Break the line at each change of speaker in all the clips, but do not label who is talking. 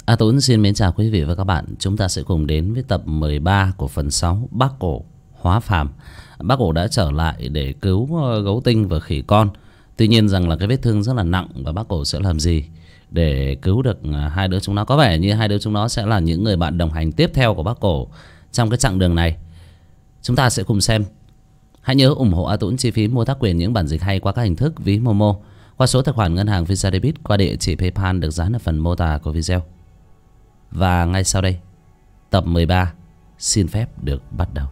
Tuấn xin mến chào quý vị và các bạn. Chúng ta sẽ cùng đến với tập 13 của phần 6 Bác Cổ hóa phàm. Bác Cổ đã trở lại để cứu gấu tinh và khỉ con. Tuy nhiên rằng là cái vết thương rất là nặng, và bác Cổ sẽ làm gì để cứu được hai đứa chúng nó. Có vẻ như hai đứa chúng nó sẽ là những người bạn đồng hành tiếp theo của bác Cổ trong cái chặng đường này. Chúng ta sẽ cùng xem. Hãy nhớ ủng hộ Tuấn chi phí mua tác quyền những bản dịch hay qua các hình thức ví Momo, qua số tài khoản ngân hàng Visa Debit, qua địa chỉ PayPal được dán ở phần mô tả của video. Và ngay sau đây, tập 13 xin phép được bắt đầu.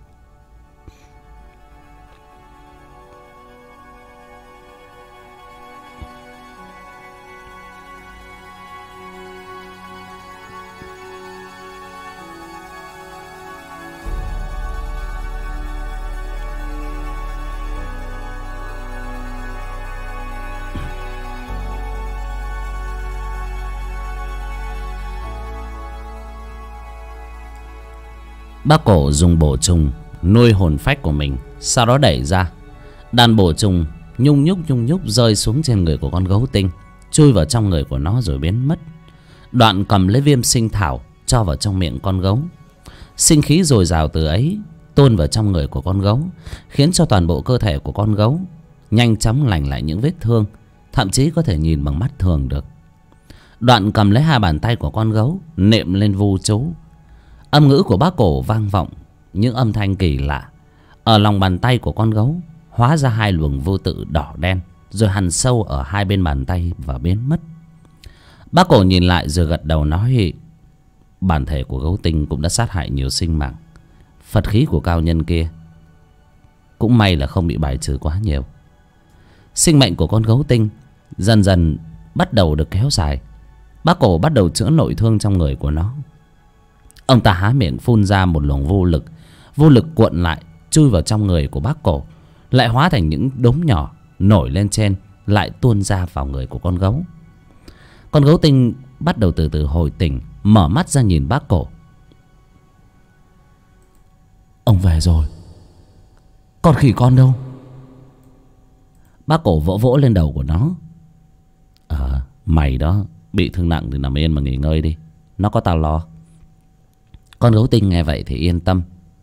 Bác Cổ dùng bổ trùng nuôi hồn phách của mình, sau đó đẩy ra. Đàn bổ trùng nhung nhúc rơi xuống trên người của con gấu tinh, chui vào trong người của nó rồi biến mất. Đoạn cầm lấy viêm sinh thảo cho vào trong miệng con gấu. Sinh khí dồi dào từ ấy tuôn vào trong người của con gấu, khiến cho toàn bộ cơ thể của con gấu nhanh chóng lành lại những vết thương, thậm chí có thể nhìn bằng mắt thường được. Đoạn cầm lấy hai bàn tay của con gấu, niệm lên vu chú. Âm ngữ của bác Cổ vang vọng những âm thanh kỳ lạ. Ở lòng bàn tay của con gấu hóa ra hai luồng vô tự đỏ đen, rồi hằn sâu ở hai bên bàn tay và biến mất. Bác Cổ nhìn lại rồi gật đầu nói: bản thể của gấu tinh cũng đã sát hại nhiều sinh mạng. Phật khí của cao nhân kia cũng may là không bị bài trừ quá nhiều. Sinh mệnh của con gấu tinh dần dần bắt đầu được kéo dài. Bác Cổ bắt đầu chữa nội thương trong người của nó. Ông ta há miệng phun ra một luồng vô lực cuộn lại chui vào trong người của bác Cổ, lại hóa thành những đốm nhỏ nổi lên trên, lại tuôn ra vào người của con gấu. Con gấu tinh bắt đầu từ từ hồi tỉnh, mở mắt ra nhìn bác Cổ. Ông về rồi, con khỉ con đâu? Bác Cổ vỗ vỗ lên đầu của nó. Mày đó, bị thương nặng thì nằm yên mà nghỉ ngơi đi, nó có tao lo. Con gấu tinh nghe vậy thì yên tâm.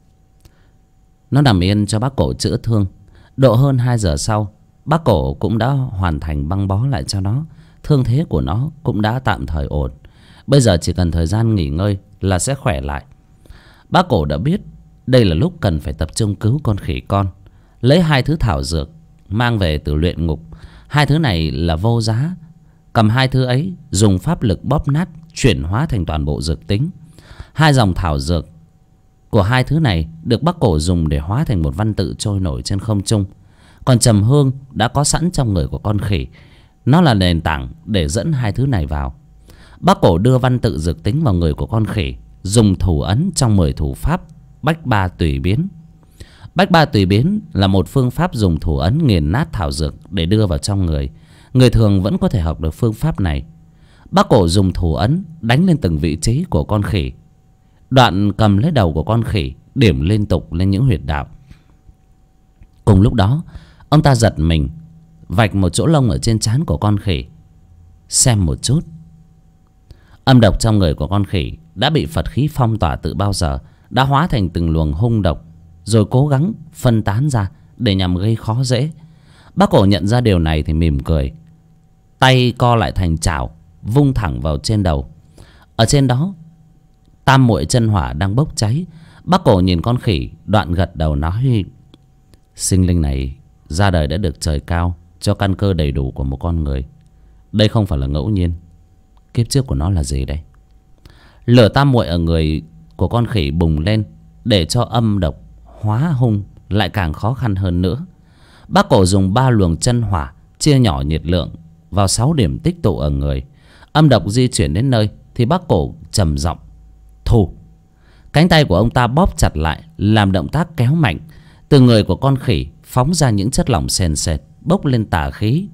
Nó nằm yên cho bác Cổ chữa thương. Độ hơn 2 giờ sau, bác Cổ cũng đã hoàn thành băng bó lại cho nó. Thương thế của nó cũng đã tạm thời ổn. Bây giờ chỉ cần thời gian nghỉ ngơi là sẽ khỏe lại. Bác Cổ đã biết đây là lúc cần phải tập trung cứu con khỉ con. Lấy 2 thứ thảo dược mang về từ luyện ngục. 2 thứ này là vô giá. Cầm 2 thứ ấy, dùng pháp lực bóp nát, chuyển hóa thành toàn bộ dược tính. 2 dòng thảo dược của 2 thứ này được bác Cổ dùng để hóa thành một văn tự trôi nổi trên không trung. Còn trầm hương đã có sẵn trong người của con khỉ. Nó là nền tảng để dẫn 2 thứ này vào. Bác Cổ đưa văn tự dược tính vào người của con khỉ, dùng thủ ấn trong 10 thủ pháp bách ba tùy biến. Bách ba tùy biến là một phương pháp dùng thủ ấn nghiền nát thảo dược để đưa vào trong người. Người thường vẫn có thể học được phương pháp này. Bác Cổ dùng thủ ấn đánh lên từng vị trí của con khỉ. Đoạn cầm lấy đầu của con khỉ, điểm liên tục lên những huyệt đạo. Cùng lúc đó, ông ta giật mình, vạch một chỗ lông ở trên trán của con khỉ. Xem một chút. Âm độc trong người của con khỉ đã bị Phật khí phong tỏa từ bao giờ, đã hóa thành từng luồng hung độc, rồi cố gắng phân tán ra để nhằm gây khó dễ. Bác Cổ nhận ra điều này thì mỉm cười. Tay co lại thành chảo, vung thẳng vào trên đầu. Ở trên đó, tam muội chân hỏa đang bốc cháy. Bác Cổ nhìn con khỉ, đoạn gật đầu nói: sinh linh này ra đời đã được trời cao cho căn cơ đầy đủ của một con người. Đây không phải là ngẫu nhiên. Kiếp trước của nó là gì đây? Lửa tam muội ở người của con khỉ bùng lên, để cho âm độc hóa hung lại càng khó khăn hơn nữa. Bác Cổ dùng 3 luồng chân hỏa chia nhỏ nhiệt lượng vào 6 điểm tích tụ ở người. Âm độc di chuyển đến nơi thì bác Cổ trầm giọng: thu. Cánh tay của ông ta bóp chặt lại, làm động tác kéo mạnh. Từ người của con khỉ phóng ra những chất lỏng sền sệt, bốc lên tà khí.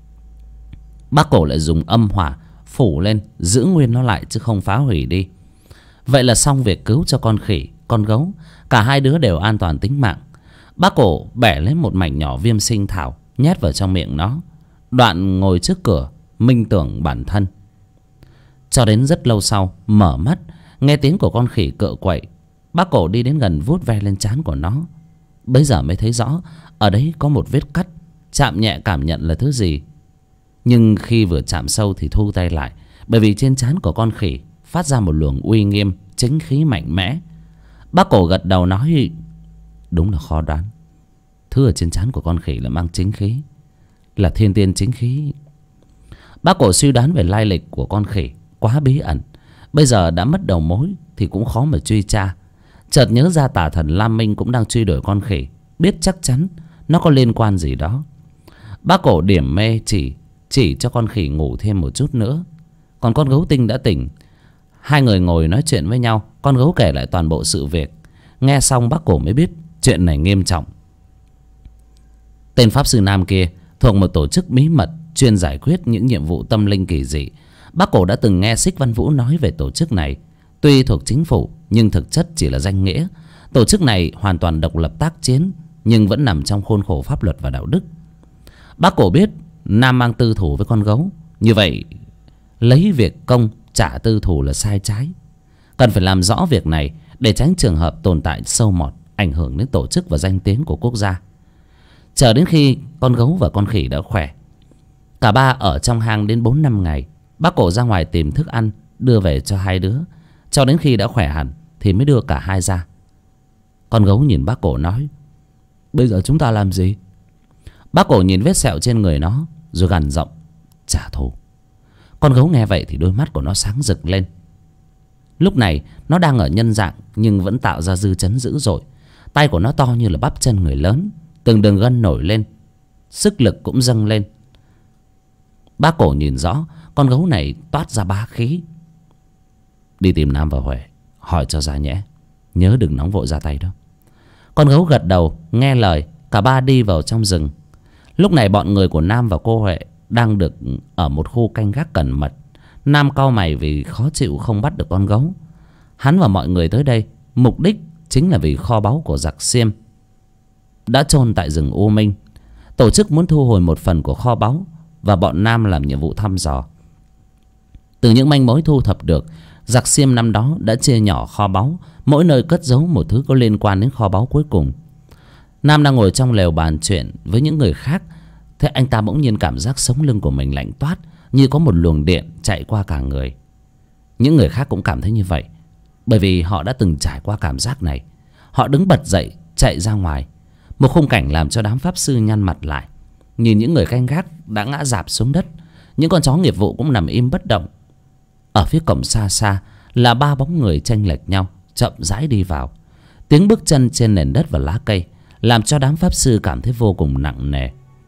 Bác Cổ lại dùng âm hỏa phủ lên, giữ nguyên nó lại chứ không phá hủy đi. Vậy là xong việc cứu cho con khỉ, con gấu. Cả hai đứa đều an toàn tính mạng. Bác Cổ bẻ lấy một mảnh nhỏ viêm sinh thảo, nhét vào trong miệng nó. Đoạn ngồi trước cửa minh tưởng bản thân. Cho đến rất lâu sau mở mắt, nghe tiếng của con khỉ cựa quậy. Bác Cổ đi đến gần vuốt ve lên trán của nó. Bấy giờ mới thấy rõ ở đấy có một vết cắt. Chạm nhẹ cảm nhận là thứ gì, nhưng khi vừa chạm sâu thì thu tay lại, bởi vì trên trán của con khỉ phát ra một luồng uy nghiêm, chính khí mạnh mẽ. Bác Cổ gật đầu nói: đúng là khó đoán. Thứ ở trên trán của con khỉ là mang chính khí, là thiên tiên chính khí. Bác Cổ suy đoán về lai lịch của con khỉ quá bí ẩn, bây giờ đã mất đầu mối thì cũng khó mà truy tra. Chợt nhớ ra tà thần Lam Minh cũng đang truy đuổi con khỉ, biết chắc chắn nó có liên quan gì đó. Bác Cổ điểm mê chỉ cho con khỉ ngủ thêm một chút nữa. Còn con gấu tinh đã tỉnh. Hai người ngồi nói chuyện với nhau. Con gấu kể lại toàn bộ sự việc. Nghe xong bác Cổ mới biết chuyện này nghiêm trọng. Tên pháp sư Nam kia thuộc một tổ chức bí mật chuyên giải quyết những nhiệm vụ tâm linh kỳ dị. Bác Cổ đã từng nghe Xích Văn Vũ nói về tổ chức này. Tuy thuộc chính phủ nhưng thực chất chỉ là danh nghĩa. Tổ chức này hoàn toàn độc lập tác chiến, nhưng vẫn nằm trong khuôn khổ pháp luật và đạo đức. Bác Cổ biết Nam mang tư thù với con gấu, như vậy lấy việc công trả tư thù là sai trái. Cần phải làm rõ việc này để tránh trường hợp tồn tại sâu mọt, ảnh hưởng đến tổ chức và danh tiếng của quốc gia. Chờ đến khi con gấu và con khỉ đã khỏe, cả ba ở trong hang đến 4-5 ngày. Bác Cổ ra ngoài tìm thức ăn đưa về cho hai đứa. Cho đến khi đã khỏe hẳn thì mới đưa cả hai ra. Con gấu nhìn bác Cổ nói: bây giờ chúng ta làm gì? Bác Cổ nhìn vết sẹo trên người nó rồi gằn giọng: trả thù. Con gấu nghe vậy thì đôi mắt của nó sáng rực lên. Lúc này nó đang ở nhân dạng nhưng vẫn tạo ra dư chấn dữ dội. Tay của nó to như là bắp chân người lớn, từng đường gân nổi lên, sức lực cũng dâng lên. Bác Cổ nhìn rõ con gấu này toát ra bá khí. Đi tìm Nam và Huệ hỏi cho ra nhẽ, nhớ đừng nóng vội ra tay đó. Con gấu gật đầu nghe lời. Cả ba đi vào trong rừng. Lúc này bọn người của Nam và cô Huệ đang được ở một khu canh gác cẩn mật. Nam cau mày vì khó chịu không bắt được con gấu. Hắn và mọi người tới đây mục đích chính là vì kho báu của giặc Xiêm đã chôn tại rừng U Minh. Tổ chức muốn thu hồi một phần của kho báu, và bọn Nam làm nhiệm vụ thăm dò. Từ những manh mối thu thập được, giặc Xiêm năm đó đã chia nhỏ kho báu, mỗi nơi cất giấu một thứ có liên quan đến kho báu cuối cùng. Nam đang ngồi trong lều bàn chuyện với những người khác. Thế anh ta bỗng nhiên cảm giác sống lưng của mình lạnh toát, như có một luồng điện chạy qua cả người. Những người khác cũng cảm thấy như vậy, bởi vì họ đã từng trải qua cảm giác này. Họ đứng bật dậy chạy ra ngoài. Một khung cảnh làm cho đám pháp sư nhăn mặt lại. Nhìn những người canh gác đã ngã rạp xuống đất. Những con chó nghiệp vụ cũng nằm im bất động. Ở phía cổng xa xa là ba bóng người chênh lệch nhau chậm rãi đi vào. Tiếng bước chân trên nền đất và lá cây làm cho đám pháp sư cảm thấy vô cùng nặng nề.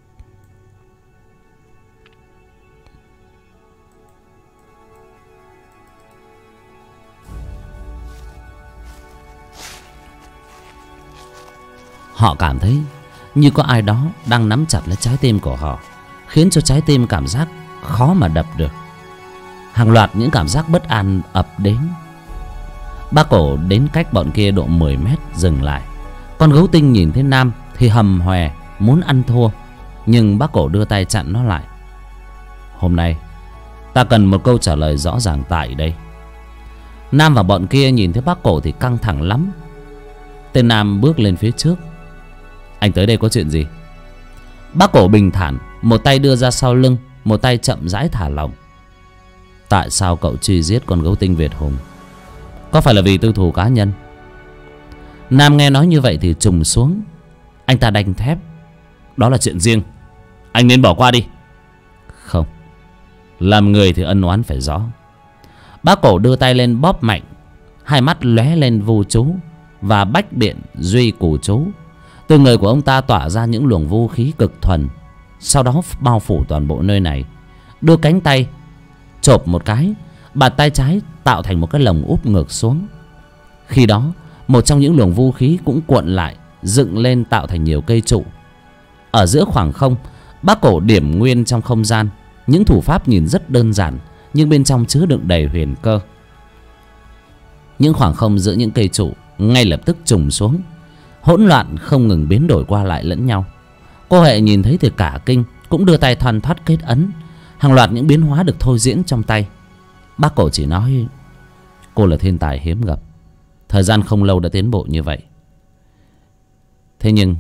Họ cảm thấy như có ai đó đang nắm chặt lấy trái tim của họ, khiến cho trái tim cảm giác khó mà đập được. Hàng loạt những cảm giác bất an ập đến. Bác Cổ đến cách bọn kia độ 10 mét dừng lại. Con gấu tinh nhìn thấy Nam thì hầm hòe muốn ăn thua, nhưng bác Cổ đưa tay chặn nó lại. Hôm nay ta cần một câu trả lời rõ ràng tại đây. Nam và bọn kia nhìn thấy bác Cổ thì căng thẳng lắm. Tên Nam bước lên phía trước. Anh tới đây có chuyện gì? Bác Cổ bình thản, một tay đưa ra sau lưng, một tay chậm rãi thả lỏng. Tại sao cậu truy giết con gấu tinh Việt Hùng? Có phải là vì tư thù cá nhân? Nam nghe nói như vậy thì trùng xuống. Anh ta đanh thép: đó là chuyện riêng, anh nên bỏ qua đi. Không, làm người thì ân oán phải rõ. Bác Cổ đưa tay lên bóp mạnh. Hai mắt lóe lên vu chú và bách biện duy cù chú. Từ người của ông ta tỏa ra những luồng vũ khí cực thuần, sau đó bao phủ toàn bộ nơi này. Đưa cánh tay chộp một cái, bàn tay trái tạo thành một cái lồng úp ngược xuống. Khi đó một trong những luồng vũ khí cũng cuộn lại, dựng lên tạo thành nhiều cây trụ. Ở giữa khoảng không, bác Cổ điểm nguyên trong không gian. Những thủ pháp nhìn rất đơn giản, nhưng bên trong chứa đựng đầy huyền cơ. Những khoảng không giữa những cây trụ ngay lập tức trùng xuống, hỗn loạn không ngừng biến đổi qua lại lẫn nhau. Cô Hệ nhìn thấy thì cả kinh, cũng đưa tay thoăn thoắt kết ấn. Hàng loạt những biến hóa được thôi diễn trong tay. Bác cổ chỉ nói cô là thiên tài hiếm gặp, thời gian không lâu đã tiến bộ như vậy. Thế nhưng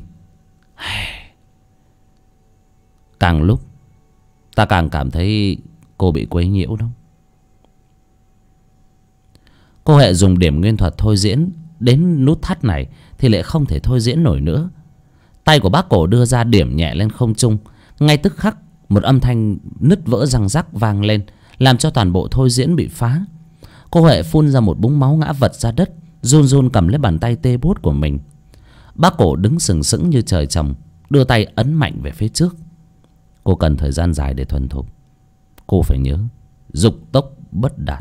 càng lúc ta càng cảm thấy cô bị quấy nhiễu đó. Cô Huệ dùng điểm nguyên thuật thôi diễn đến nút thắt này thì lại không thể thôi diễn nổi nữa. Tay của bác cổ đưa ra điểm nhẹ lên không trung. Ngay tức khắc một âm thanh nứt vỡ răng rắc vang lên, làm cho toàn bộ thôi diễn bị phá. Cô Huệ phun ra một búng máu ngã vật ra đất, run run cầm lấy bàn tay tê buốt của mình. Bác cổ đứng sừng sững như trời trồng, đưa tay ấn mạnh về phía trước. Cô cần thời gian dài để thuần thục. Cô phải nhớ dục tốc bất đạt.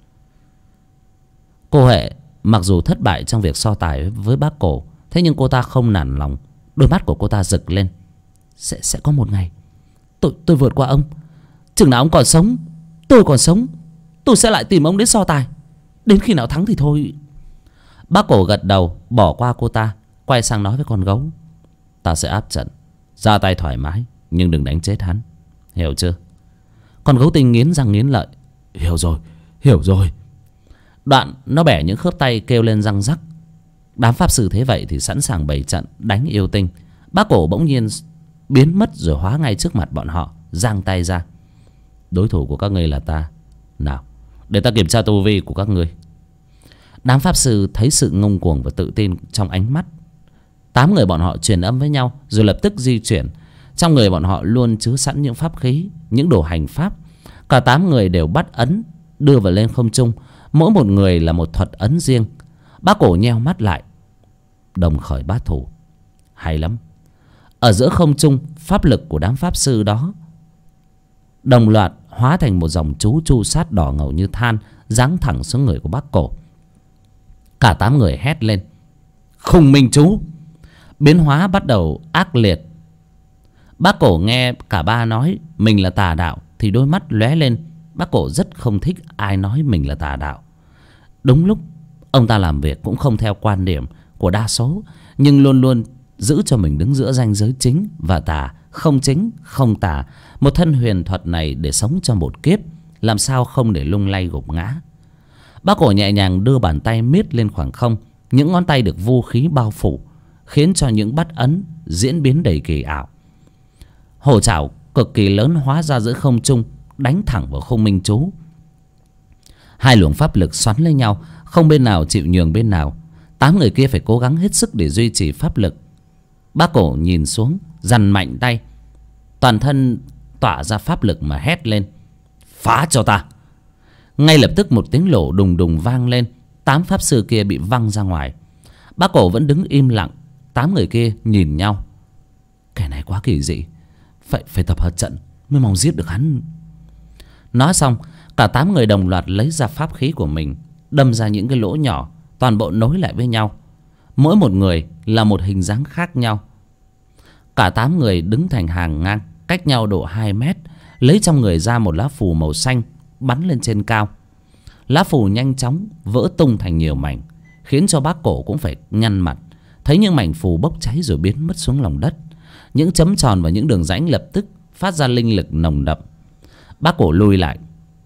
Cô Huệ mặc dù thất bại trong việc so tài với bác cổ, thế nhưng cô ta không nản lòng. Đôi mắt của cô ta rực lên. Sẽ có một ngày tôi vượt qua ông. Chừng nào ông còn sống, tôi còn sống, tôi sẽ lại tìm ông đến so tài. Đến khi nào thắng thì thôi. Bác cổ gật đầu, bỏ qua cô ta, quay sang nói với con gấu: ta sẽ áp trận, ra tay thoải mái, nhưng đừng đánh chết hắn, hiểu chưa? Con gấu tinh nghiến răng nghiến lợi: hiểu rồi, hiểu rồi. Đoạn nó bẻ những khớp tay kêu lên răng rắc. Đám pháp sư thế vậy thì sẵn sàng bày trận đánh yêu tinh. Bác cổ bỗng nhiên biến mất rồi hóa ngay trước mặt bọn họ, giang tay ra: đối thủ của các ngươi là ta. Nào, để ta kiểm tra tu vi của các ngươi. Đám pháp sư thấy sự ngông cuồng và tự tin trong ánh mắt. 8 người bọn họ truyền âm với nhau rồi lập tức di chuyển. Trong người bọn họ luôn chứa sẵn những pháp khí, những đồ hành pháp. Cả 8 người đều bắt ấn, đưa vào lên không trung. Mỗi một người là một thuật ấn riêng. Bác cổ nheo mắt lại. Đồng khởi bát thủ, hay lắm. Ở giữa không trung, pháp lực của đám pháp sư đó đồng loạt hóa thành một dòng chú chu sát đỏ ngầu như than, giáng thẳng xuống người của bác cổ. Cả 8 người hét lên: khùng minh chú! Biến hóa bắt đầu ác liệt. Bác cổ nghe cả ba nói mình là tà đạo thì đôi mắt lóe lên. Bác cổ rất không thích ai nói mình là tà đạo. Đúng lúc ông ta làm việc cũng không theo quan điểm của đa số, nhưng luôn luôn giữ cho mình đứng giữa ranh giới chính và tà, không chính không tà. Một thân huyền thuật này để sống cho một kiếp, làm sao không để lung lay gục ngã. Bác cổ nhẹ nhàng đưa bàn tay miết lên khoảng không. Những ngón tay được vũ khí bao phủ, khiến cho những bắt ấn diễn biến đầy kỳ ảo. Hổ chảo cực kỳ lớn hóa ra giữa không trung, đánh thẳng vào khung minh chú. Hai luồng pháp lực xoắn lấy nhau, không bên nào chịu nhường bên nào. 8 người kia phải cố gắng hết sức để duy trì pháp lực. Bác cổ nhìn xuống, dằn mạnh tay, toàn thân tỏa ra pháp lực mà hét lên: phá cho ta! Ngay lập tức một tiếng nổ đùng đùng vang lên. 8 pháp sư kia bị văng ra ngoài. Bác cổ vẫn đứng im lặng. 8 người kia nhìn nhau. Kẻ này quá kỳ dị, phải tập hợp trận mới mong giết được hắn. Nói xong, cả 8 người đồng loạt lấy ra pháp khí của mình, đâm ra những cái lỗ nhỏ, toàn bộ nối lại với nhau. Mỗi một người là một hình dáng khác nhau. Cả 8 người đứng thành hàng ngang, cách nhau độ 2 mét, lấy trong người ra một lá phù màu xanh, bắn lên trên cao. Lá phù nhanh chóng vỡ tung thành nhiều mảnh, khiến cho bác cổ cũng phải nhăn mặt. Thấy những mảnh phù bốc cháy rồi biến mất xuống lòng đất. Những chấm tròn và những đường rãnh lập tức phát ra linh lực nồng đậm. Bác cổ lùi lại.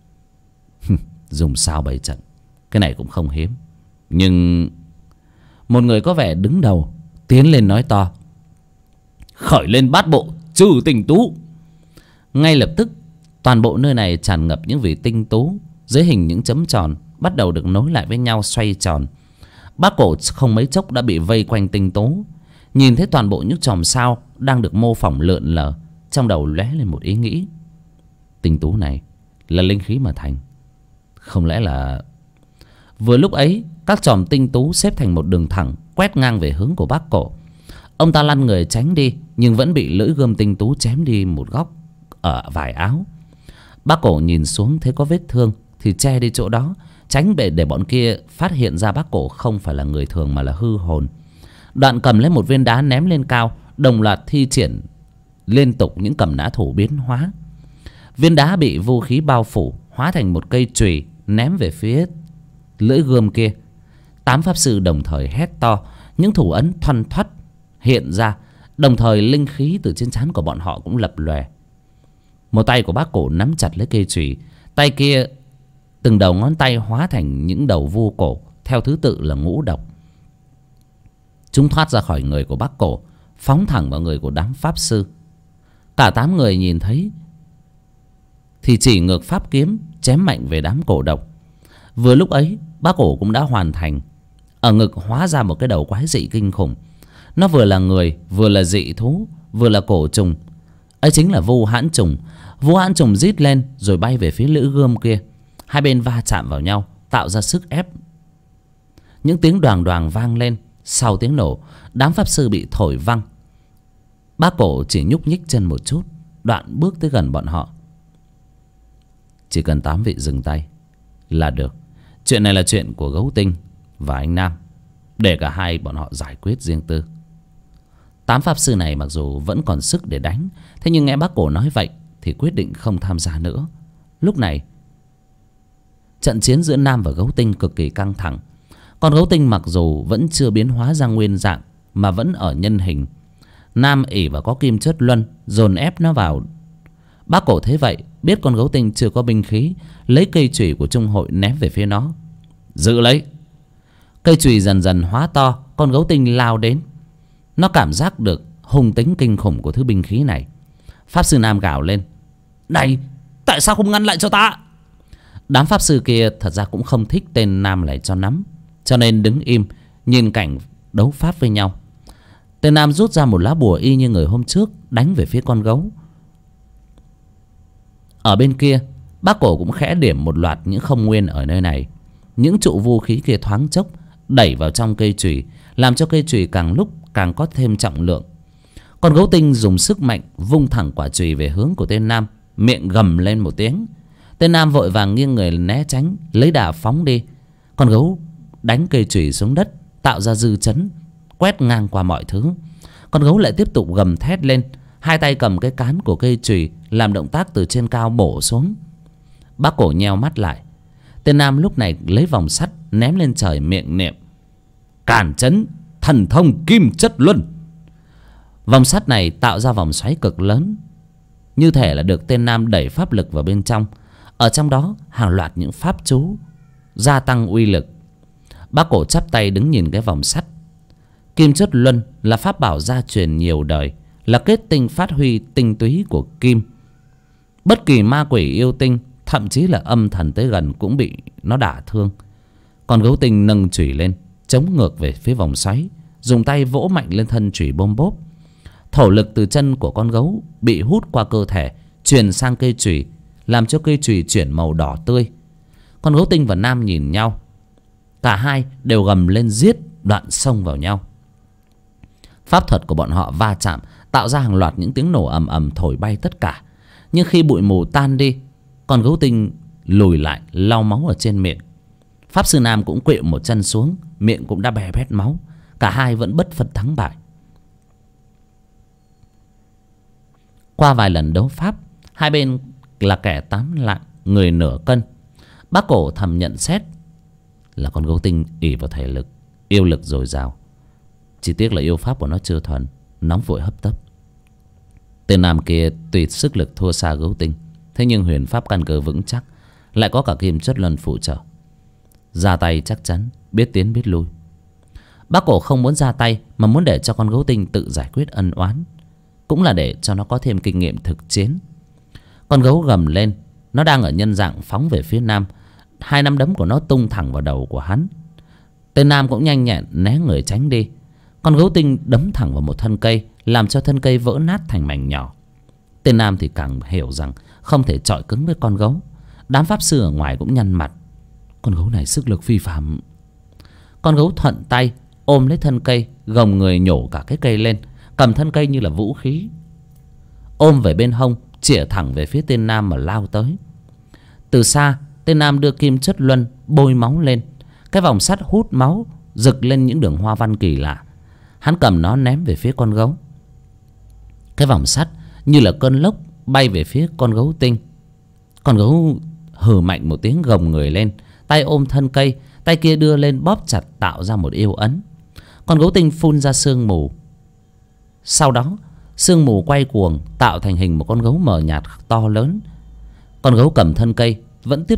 Dùng sao bày trận, cái này cũng không hiếm. Nhưng một người có vẻ đứng đầu tiến lên nói to: khởi lên bát bộ trừ tinh tú! Ngay lập tức toàn bộ nơi này tràn ngập những vì tinh tú dưới hình những chấm tròn, bắt đầu được nối lại với nhau xoay tròn. Bác cổ không mấy chốc đã bị vây quanh tinh tú. Nhìn thấy toàn bộ những chòm sao đang được mô phỏng lượn lờ, trong đầu lóe lên một ý nghĩ: tinh tú này là linh khí mà thành. Không lẽ là... Vừa lúc ấy, các chòm tinh tú xếp thành một đường thẳng, quét ngang về hướng của bác cổ. Ông ta lăn người tránh đi, nhưng vẫn bị lưỡi gươm tinh tú chém đi một góc ở vải áo. Bác cổ nhìn xuống thấy có vết thương thì che đi chỗ đó, tránh để bọn kia phát hiện ra bác cổ không phải là người thường mà là hư hồn. Đoạn cầm lấy một viên đá ném lên cao, đồng loạt thi triển liên tục những cầm nã thủ biến hóa. Viên đá bị vũ khí bao phủ, hóa thành một cây chùy ném về phía lưỡi gươm kia. 8 pháp sư đồng thời hét to, những thủ ấn thoăn thoắt hiện ra, đồng thời linh khí từ trên trán của bọn họ cũng lập lòe. Một tay của bác cổ nắm chặt lấy cây chùy, tay kia Từng đầu ngón tay hóa thành những đầu vu cổ theo thứ tự là ngũ độc. Chúng thoát ra khỏi người của Bác Cổ, phóng thẳng vào người của đám pháp sư. Cả 8 người nhìn thấy thì chỉ ngược pháp kiếm chém mạnh về đám cổ độc. Vừa lúc ấy Bác Cổ cũng đã hoàn thành. Ở ngực hóa ra một cái đầu quái dị kinh khủng. Nó vừa là người, vừa là dị thú, vừa là cổ trùng. Ấy chính là Vu Hãn Trùng. Vu Hãn Trùng rít lên rồi bay về phía lưỡi gươm kia. Hai bên va chạm vào nhau, tạo ra sức ép. Những tiếng đoàng đoàng vang lên. Sau tiếng nổ, đám pháp sư bị thổi văng. Bác Cổ chỉ nhúc nhích chân một chút, đoạn bước tới gần bọn họ. Chỉ cần 8 vị dừng tay là được. Chuyện này là chuyện của Gấu Tinh và anh Nam, để cả hai bọn họ giải quyết riêng tư. 8 pháp sư này mặc dù vẫn còn sức để đánh, thế nhưng nghe Bác Cổ nói vậy thì quyết định không tham gia nữa. Lúc này trận chiến giữa Nam và Gấu Tinh cực kỳ căng thẳng. Còn Gấu Tinh mặc dù vẫn chưa biến hóa ra nguyên dạng mà vẫn ở nhân hình. Nam ỷ và có kim chất luân dồn ép nó vào. Bác Cổ thấy vậy, biết con Gấu Tinh chưa có binh khí, lấy cây chùy của Trung Hội ném về phía nó. Giữ lấy. Cây chùy dần dần hóa to, con Gấu Tinh lao đến. Nó cảm giác được hung tính kinh khủng của thứ binh khí này. Pháp sư Nam gào lên: này, tại sao không ngăn lại cho ta? Đám pháp sư kia thật ra cũng không thích tên Nam lại cho nắm, cho nên đứng im nhìn cảnh đấu pháp với nhau. Tên Nam rút ra một lá bùa y như người hôm trước, đánh về phía con gấu. Ở bên kia, Bác Cổ cũng khẽ điểm một loạt những không nguyên ở nơi này. Những trụ vũ khí kia thoáng chốc đẩy vào trong cây chùy, làm cho cây chùy càng lúc càng có thêm trọng lượng. Con Gấu Tinh dùng sức mạnh vung thẳng quả chùy về hướng của tên Nam, miệng gầm lên một tiếng. Tên Nam vội vàng nghiêng người né tránh, lấy đà phóng đi. Con gấu đánh cây chùy xuống đất, tạo ra dư chấn quét ngang qua mọi thứ. Con gấu lại tiếp tục gầm thét lên, hai tay cầm cái cán của cây chùy làm động tác từ trên cao bổ xuống. Bác Cổ nheo mắt lại. Tên Nam lúc này lấy vòng sắt ném lên trời, miệng niệm: cản chấn thần thông kim chất luân. Vòng sắt này tạo ra vòng xoáy cực lớn, như thể là được tên Nam đẩy pháp lực vào bên trong. Ở trong đó hàng loạt những pháp chú gia tăng uy lực. Bác Cổ chắp tay đứng nhìn cái vòng sắt. Kim chất luân là pháp bảo gia truyền nhiều đời, là kết tinh phát huy tinh túy của kim. Bất kỳ ma quỷ yêu tinh, thậm chí là âm thần tới gần cũng bị nó đả thương. Còn Gấu Tinh nâng chùy lên, chống ngược về phía vòng xoáy, dùng tay vỗ mạnh lên thân chùy bôm bốp. Thổ lực từ chân của con gấu bị hút qua cơ thể, truyền sang cây chùy, làm cho cây chùy chuyển màu đỏ tươi. Con Gấu Tinh và Nam nhìn nhau, cả hai đều gầm lên giết, đoạn xông vào nhau. Pháp thuật của bọn họ va chạm, tạo ra hàng loạt những tiếng nổ ầm ầm thổi bay tất cả. Nhưng khi bụi mù tan đi, con Gấu Tinh lùi lại lau máu ở trên miệng. Pháp sư Nam cũng quỵu một chân xuống, miệng cũng đã bè bét máu. Cả hai vẫn bất phân thắng bại. Qua vài lần đấu pháp, hai bên là kẻ 8 lạng, người nửa cân. Bác Cổ thầm nhận xét là con Gấu Tinh ỷ vào thể lực, yêu lực dồi dào. Chỉ tiếc là yêu pháp của nó chưa thuần, nóng vội hấp tấp. Tên Nam kia tuy sức lực thua xa Gấu Tinh, thế nhưng huyền pháp căn cơ vững chắc, lại có cả kim chất luân phụ trợ. Ra tay chắc chắn, biết tiến biết lui. Bác Cổ không muốn ra tay, mà muốn để cho con Gấu Tinh tự giải quyết ân oán, cũng là để cho nó có thêm kinh nghiệm thực chiến. Con gấu gầm lên, nó đang ở nhân dạng phóng về phía Nam. Hai nắm đấm của nó tung thẳng vào đầu của hắn. Tên Nam cũng nhanh nhẹn né người tránh đi. Con Gấu Tinh đấm thẳng vào một thân cây, làm cho thân cây vỡ nát thành mảnh nhỏ. Tên Nam thì càng hiểu rằng không thể chọi cứng với con gấu. Đám pháp sư ở ngoài cũng nhăn mặt. Con gấu này sức lực phi phàm. Con gấu thuận tay ôm lấy thân cây, gồng người nhổ cả cái cây lên, cầm thân cây như là vũ khí, ôm về bên hông, chĩa thẳng về phía tên Nam mà lao tới. Từ xa, tên Nam đưa kim chất luân bôi máu lên. Cái vòng sắt hút máu, rực lên những đường hoa văn kỳ lạ. Hắn cầm nó ném về phía con gấu. Cái vòng sắt như là cơn lốc bay về phía con Gấu Tinh. Con gấu hừ mạnh một tiếng, gồng người lên, tay ôm thân cây, tay kia đưa lên bóp chặt, tạo ra một yêu ấn. Con Gấu Tinh phun ra sương mù. Sau đó sương mù quay cuồng, tạo thành hình một con gấu mờ nhạt to lớn. Con gấu cầm thân cây vẫn tiếp tục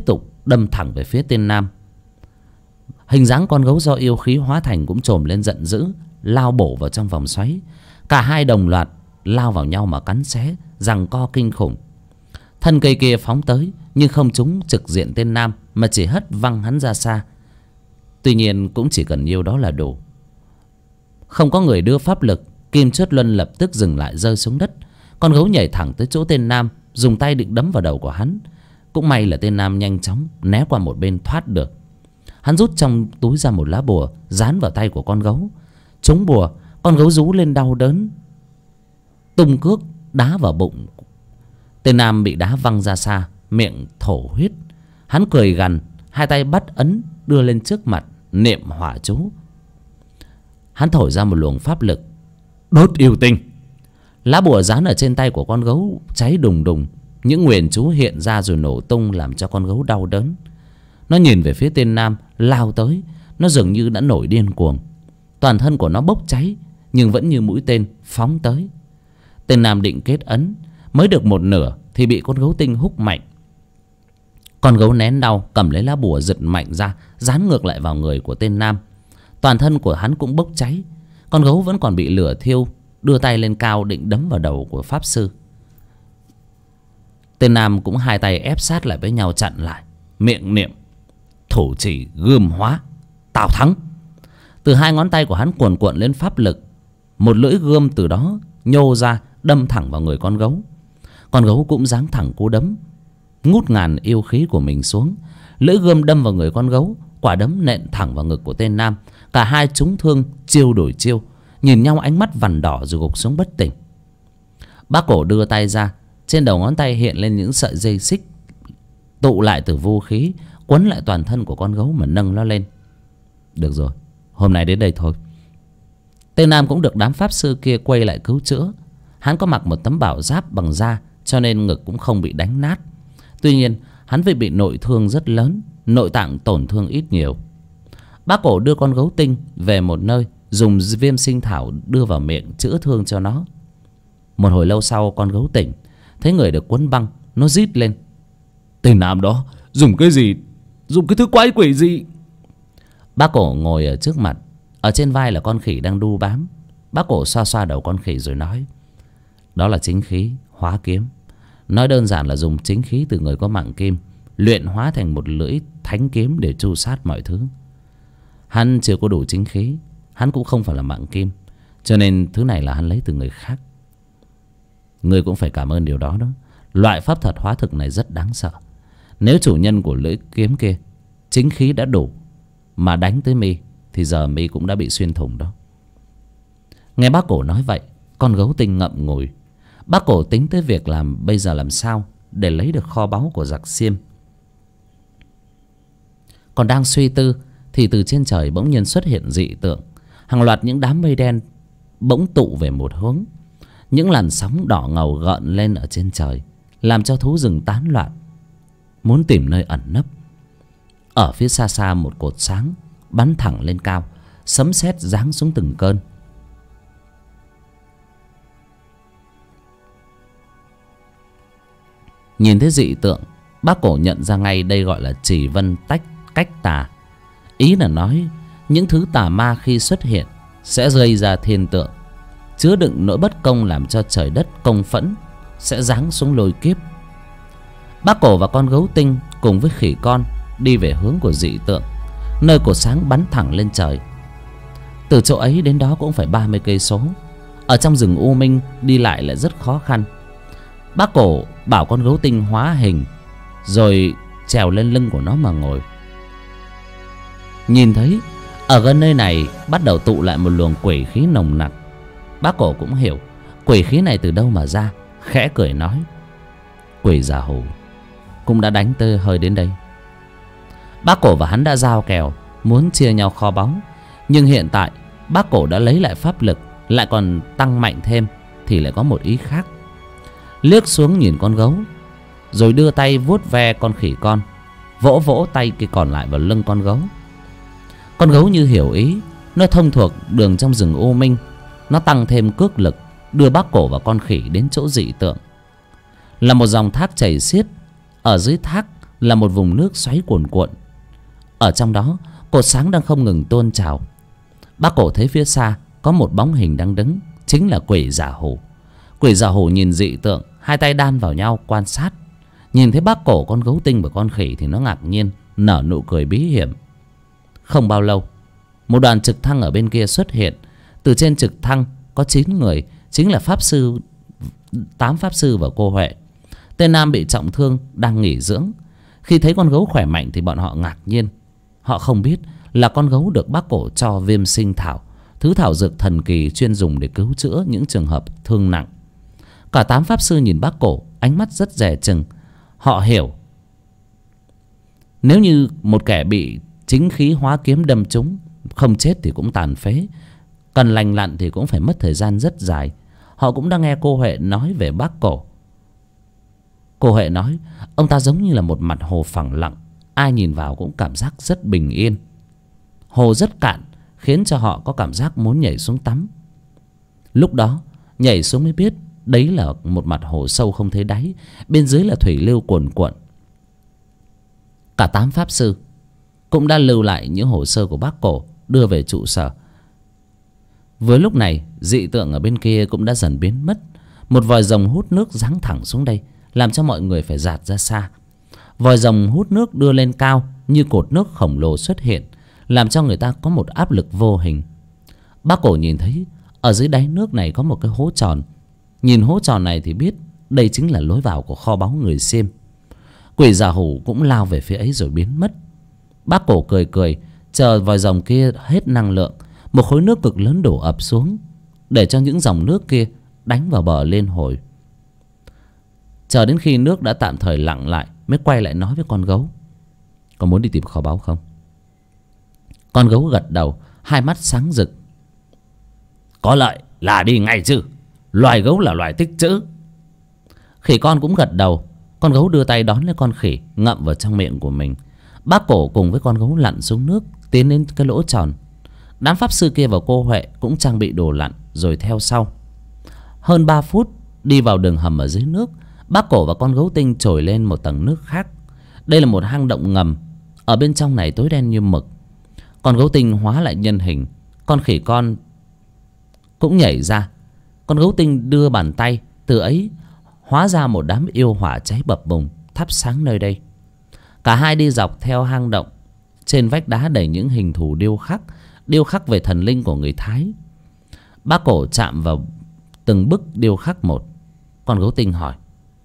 đâm thẳng về phía tên nam. Hình dáng con gấu do yêu khí hóa thành cũng trồm lên giận dữ, lao bổ vào trong vòng xoáy. Cả hai đồng loạt lao vào nhau mà cắn xé, giằng co kinh khủng. Thân cây kia phóng tới nhưng không trúng trực diện tên nam, mà chỉ hất văng hắn ra xa. Tuy nhiên cũng chỉ cần nhiêu đó là đủ. Không có người đưa pháp lực, Kim Chốt Luân lập tức dừng lại, rơi xuống đất. Con gấu nhảy thẳng tới chỗ tên nam, dùng tay định đấm vào đầu của hắn. Cũng may là tên nam nhanh chóng né qua một bên thoát được. Hắn rút trong túi ra một lá bùa, dán vào tay của con gấu. Trúng bùa, con gấu rú lên đau đớn, tung cước đá vào bụng. Tên nam bị đá văng ra xa, miệng thổ huyết. Hắn cười gằn, hai tay bắt ấn đưa lên trước mặt, niệm hỏa chú. Hắn thổi ra một luồng pháp lực, đốt yêu tinh. Lá bùa dán ở trên tay của con gấu cháy đùng đùng. Những nguyền chú hiện ra rồi nổ tung, làm cho con gấu đau đớn. Nó nhìn về phía tên nam lao tới. Nó dường như đã nổi điên cuồng. Toàn thân của nó bốc cháy, nhưng vẫn như mũi tên phóng tới. Tên nam định kết ấn, mới được một nửa thì bị con gấu tinh húc mạnh. Con gấu nén đau, cầm lấy lá bùa giật mạnh ra, dán ngược lại vào người của tên nam. Toàn thân của hắn cũng bốc cháy. Con gấu vẫn còn bị lửa thiêu, đưa tay lên cao định đấm vào đầu của pháp sư. Tên nam cũng hai tay ép sát lại với nhau chặn lại, miệng niệm thủ chỉ gươm hóa, tào thắng. Từ hai ngón tay của hắn cuồn cuộn lên pháp lực. Một lưỡi gươm từ đó nhô ra, đâm thẳng vào người con gấu. Con gấu cũng giáng thẳng cú đấm, ngút ngàn yêu khí của mình xuống. Lưỡi gươm đâm vào người con gấu, quả đấm nện thẳng vào ngực của tên nam. Cả hai trúng thương, chiêu đổi chiêu, nhìn nhau ánh mắt vằn đỏ rồi gục xuống bất tỉnh. Bác Cổ đưa tay ra, trên đầu ngón tay hiện lên những sợi dây xích tụ lại từ vô khí, quấn lại toàn thân của con gấu mà nâng nó lên. Được rồi, hôm nay đến đây thôi. Tên nam cũng được đám pháp sư kia quay lại cứu chữa. Hắn có mặc một tấm bảo giáp bằng da, cho nên ngực cũng không bị đánh nát. Tuy nhiên hắn vì bị nội thương rất lớn, nội tạng tổn thương ít nhiều. Bác Cổ đưa con gấu tinh về một nơi, dùng viêm sinh thảo đưa vào miệng chữa thương cho nó. Một hồi lâu sau, con gấu tỉnh, thấy người được quấn băng, nó rít lên: tên nam đó dùng cái gì, dùng cái thứ quái quỷ gì? Bác Cổ ngồi ở trước mặt, ở trên vai là con khỉ đang đu bám. Bác Cổ xoa xoa đầu con khỉ rồi nói: đó là chính khí hóa kiếm. Nói đơn giản là dùng chính khí từ người có mạng kim luyện hóa thành một lưỡi thánh kiếm để tru sát mọi thứ. Hắn chưa có đủ chính khí, hắn cũng không phải là mạng kim, cho nên thứ này là hắn lấy từ người khác. Ngươi cũng phải cảm ơn điều đó đó. Loại pháp thuật hóa thực này rất đáng sợ. Nếu chủ nhân của lưỡi kiếm kia chính khí đã đủ mà đánh tới mi, thì giờ mi cũng đã bị xuyên thủng đó. Nghe bác Cổ nói vậy, con gấu tinh ngậm ngùi. Bác Cổ tính tới việc bây giờ làm sao để lấy được kho báu của giặc Xiêm. Còn đang suy tư thì từ trên trời bỗng nhiên xuất hiện dị tượng. Hàng loạt những đám mây đen bỗng tụ về một hướng. Những làn sóng đỏ ngầu gợn lên ở trên trời, làm cho thú rừng tán loạn, muốn tìm nơi ẩn nấp. Ở phía xa xa một cột sáng bắn thẳng lên cao, sấm sét giáng xuống từng cơn. Nhìn thấy dị tượng, bác Cổ nhận ra ngay đây gọi là chỉ vân cách tà. Ý là nói những thứ tà ma khi xuất hiện sẽ gây ra thiên tượng, chứa đựng nỗi bất công, làm cho trời đất công phẫn, sẽ giáng xuống lôi kiếp. Bác Cổ và con gấu tinh cùng với khỉ con đi về hướng của dị tượng, nơi cột sáng bắn thẳng lên trời. Từ chỗ ấy đến đó cũng phải 30 cây số. Ở trong rừng u minh đi lại rất khó khăn. Bác Cổ bảo con gấu tinh hóa hình, rồi trèo lên lưng của nó mà ngồi. Nhìn thấy ở gần nơi này bắt đầu tụ lại một luồng quỷ khí nồng nặc. Bác Cổ cũng hiểu quỷ khí này từ đâu mà ra, khẽ cười nói: quỷ già hù cũng đã đánh tới hơi đến đây. Bác Cổ và hắn đã giao kèo muốn chia nhau kho báu, nhưng hiện tại bác Cổ đã lấy lại pháp lực, lại còn tăng mạnh thêm, thì lại có một ý khác. Liếc xuống nhìn con gấu, rồi đưa tay vuốt ve con khỉ con, vỗ vỗ tay kia còn lại vào lưng con gấu. Con gấu như hiểu ý, nó thông thuộc đường trong rừng u minh, nó tăng thêm cước lực, đưa bác Cổ và con khỉ đến chỗ dị tượng. Là một dòng thác chảy xiết. Ở dưới thác là một vùng nước xoáy cuồn cuộn. Ở trong đó cột sáng đang không ngừng tuôn trào. Bác Cổ thấy phía xa có một bóng hình đang đứng, chính là quỷ giả hủ. Quỷ giả hủ nhìn dị tượng, hai tay đan vào nhau quan sát. Nhìn thấy bác Cổ, con gấu tinh và con khỉ thì nó ngạc nhiên, nở nụ cười bí hiểm. Không bao lâu, một đoàn trực thăng ở bên kia xuất hiện. Từ trên trực thăng có 9 người, chính là pháp sư, 8 pháp sư và cô Huệ. Tên nam bị trọng thương đang nghỉ dưỡng. Khi thấy con gấu khỏe mạnh thì bọn họ ngạc nhiên. Họ không biết là con gấu được bác Cổ cho viêm sinh thảo, thứ thảo dược thần kỳ chuyên dùng để cứu chữa những trường hợp thương nặng. Cả 8 pháp sư nhìn bác Cổ, ánh mắt rất dè chừng. Họ hiểu, nếu như một kẻ bị chính khí hóa kiếm đâm trúng, không chết thì cũng tàn phế, cần lành lặn thì cũng phải mất thời gian rất dài. Họ cũng đã nghe cô Huệ nói về bác Cổ. Cô Huệ nói ông ta giống như là một mặt hồ phẳng lặng, ai nhìn vào cũng cảm giác rất bình yên. Hồ rất cạn, khiến cho họ có cảm giác muốn nhảy xuống tắm. Lúc đó nhảy xuống mới biết đấy là một mặt hồ sâu không thấy đáy, bên dưới là thủy lưu cuồn cuộn. Cả 8 pháp sư cũng đã lưu lại những hồ sơ của bác Cổ, đưa về trụ sở. Với lúc này dị tượng ở bên kia cũng đã dần biến mất. Một vòi rồng hút nước giáng thẳng xuống đây, làm cho mọi người phải dạt ra xa. Vòi rồng hút nước đưa lên cao như cột nước khổng lồ xuất hiện, làm cho người ta có một áp lực vô hình. Bác Cổ nhìn thấy ở dưới đáy nước này có một cái hố tròn. Nhìn hố tròn này thì biết đây chính là lối vào của kho báu người Xiêm. Quỷ giả hủ cũng lao về phía ấy rồi biến mất. Bác Cổ cười cười, chờ vòi rồng kia hết năng lượng, một khối nước cực lớn đổ ập xuống, để cho những dòng nước kia đánh vào bờ lên hồi. Chờ đến khi nước đã tạm thời lặng lại, mới quay lại nói với con gấu: có muốn đi tìm kho báu không? Con gấu gật đầu, hai mắt sáng rực. Có lợi là đi ngay chứ, loài gấu là loài tích trữ. Khỉ con cũng gật đầu. Con gấu đưa tay đón lấy con khỉ, ngậm vào trong miệng của mình. Bác Cổ cùng với con gấu lặn xuống nước, tiến đến cái lỗ tròn. Đám pháp sư kia và cô Huệ cũng trang bị đồ lặn rồi theo sau. Hơn 3 phút đi vào đường hầm ở dưới nước, bác Cổ và con gấu tinh trồi lên một tầng nước khác. Đây là một hang động ngầm, ở bên trong này tối đen như mực. Con gấu tinh hóa lại nhân hình, con khỉ con cũng nhảy ra. Con gấu tinh đưa bàn tay, từ ấy hóa ra một đám yêu hỏa cháy bập bùng thắp sáng nơi đây. Cả hai đi dọc theo hang động. Trên vách đá đầy những hình thù điêu khắc về thần linh của người Thái. Bác Cổ chạm vào từng bức điêu khắc một. Con gấu tinh hỏi: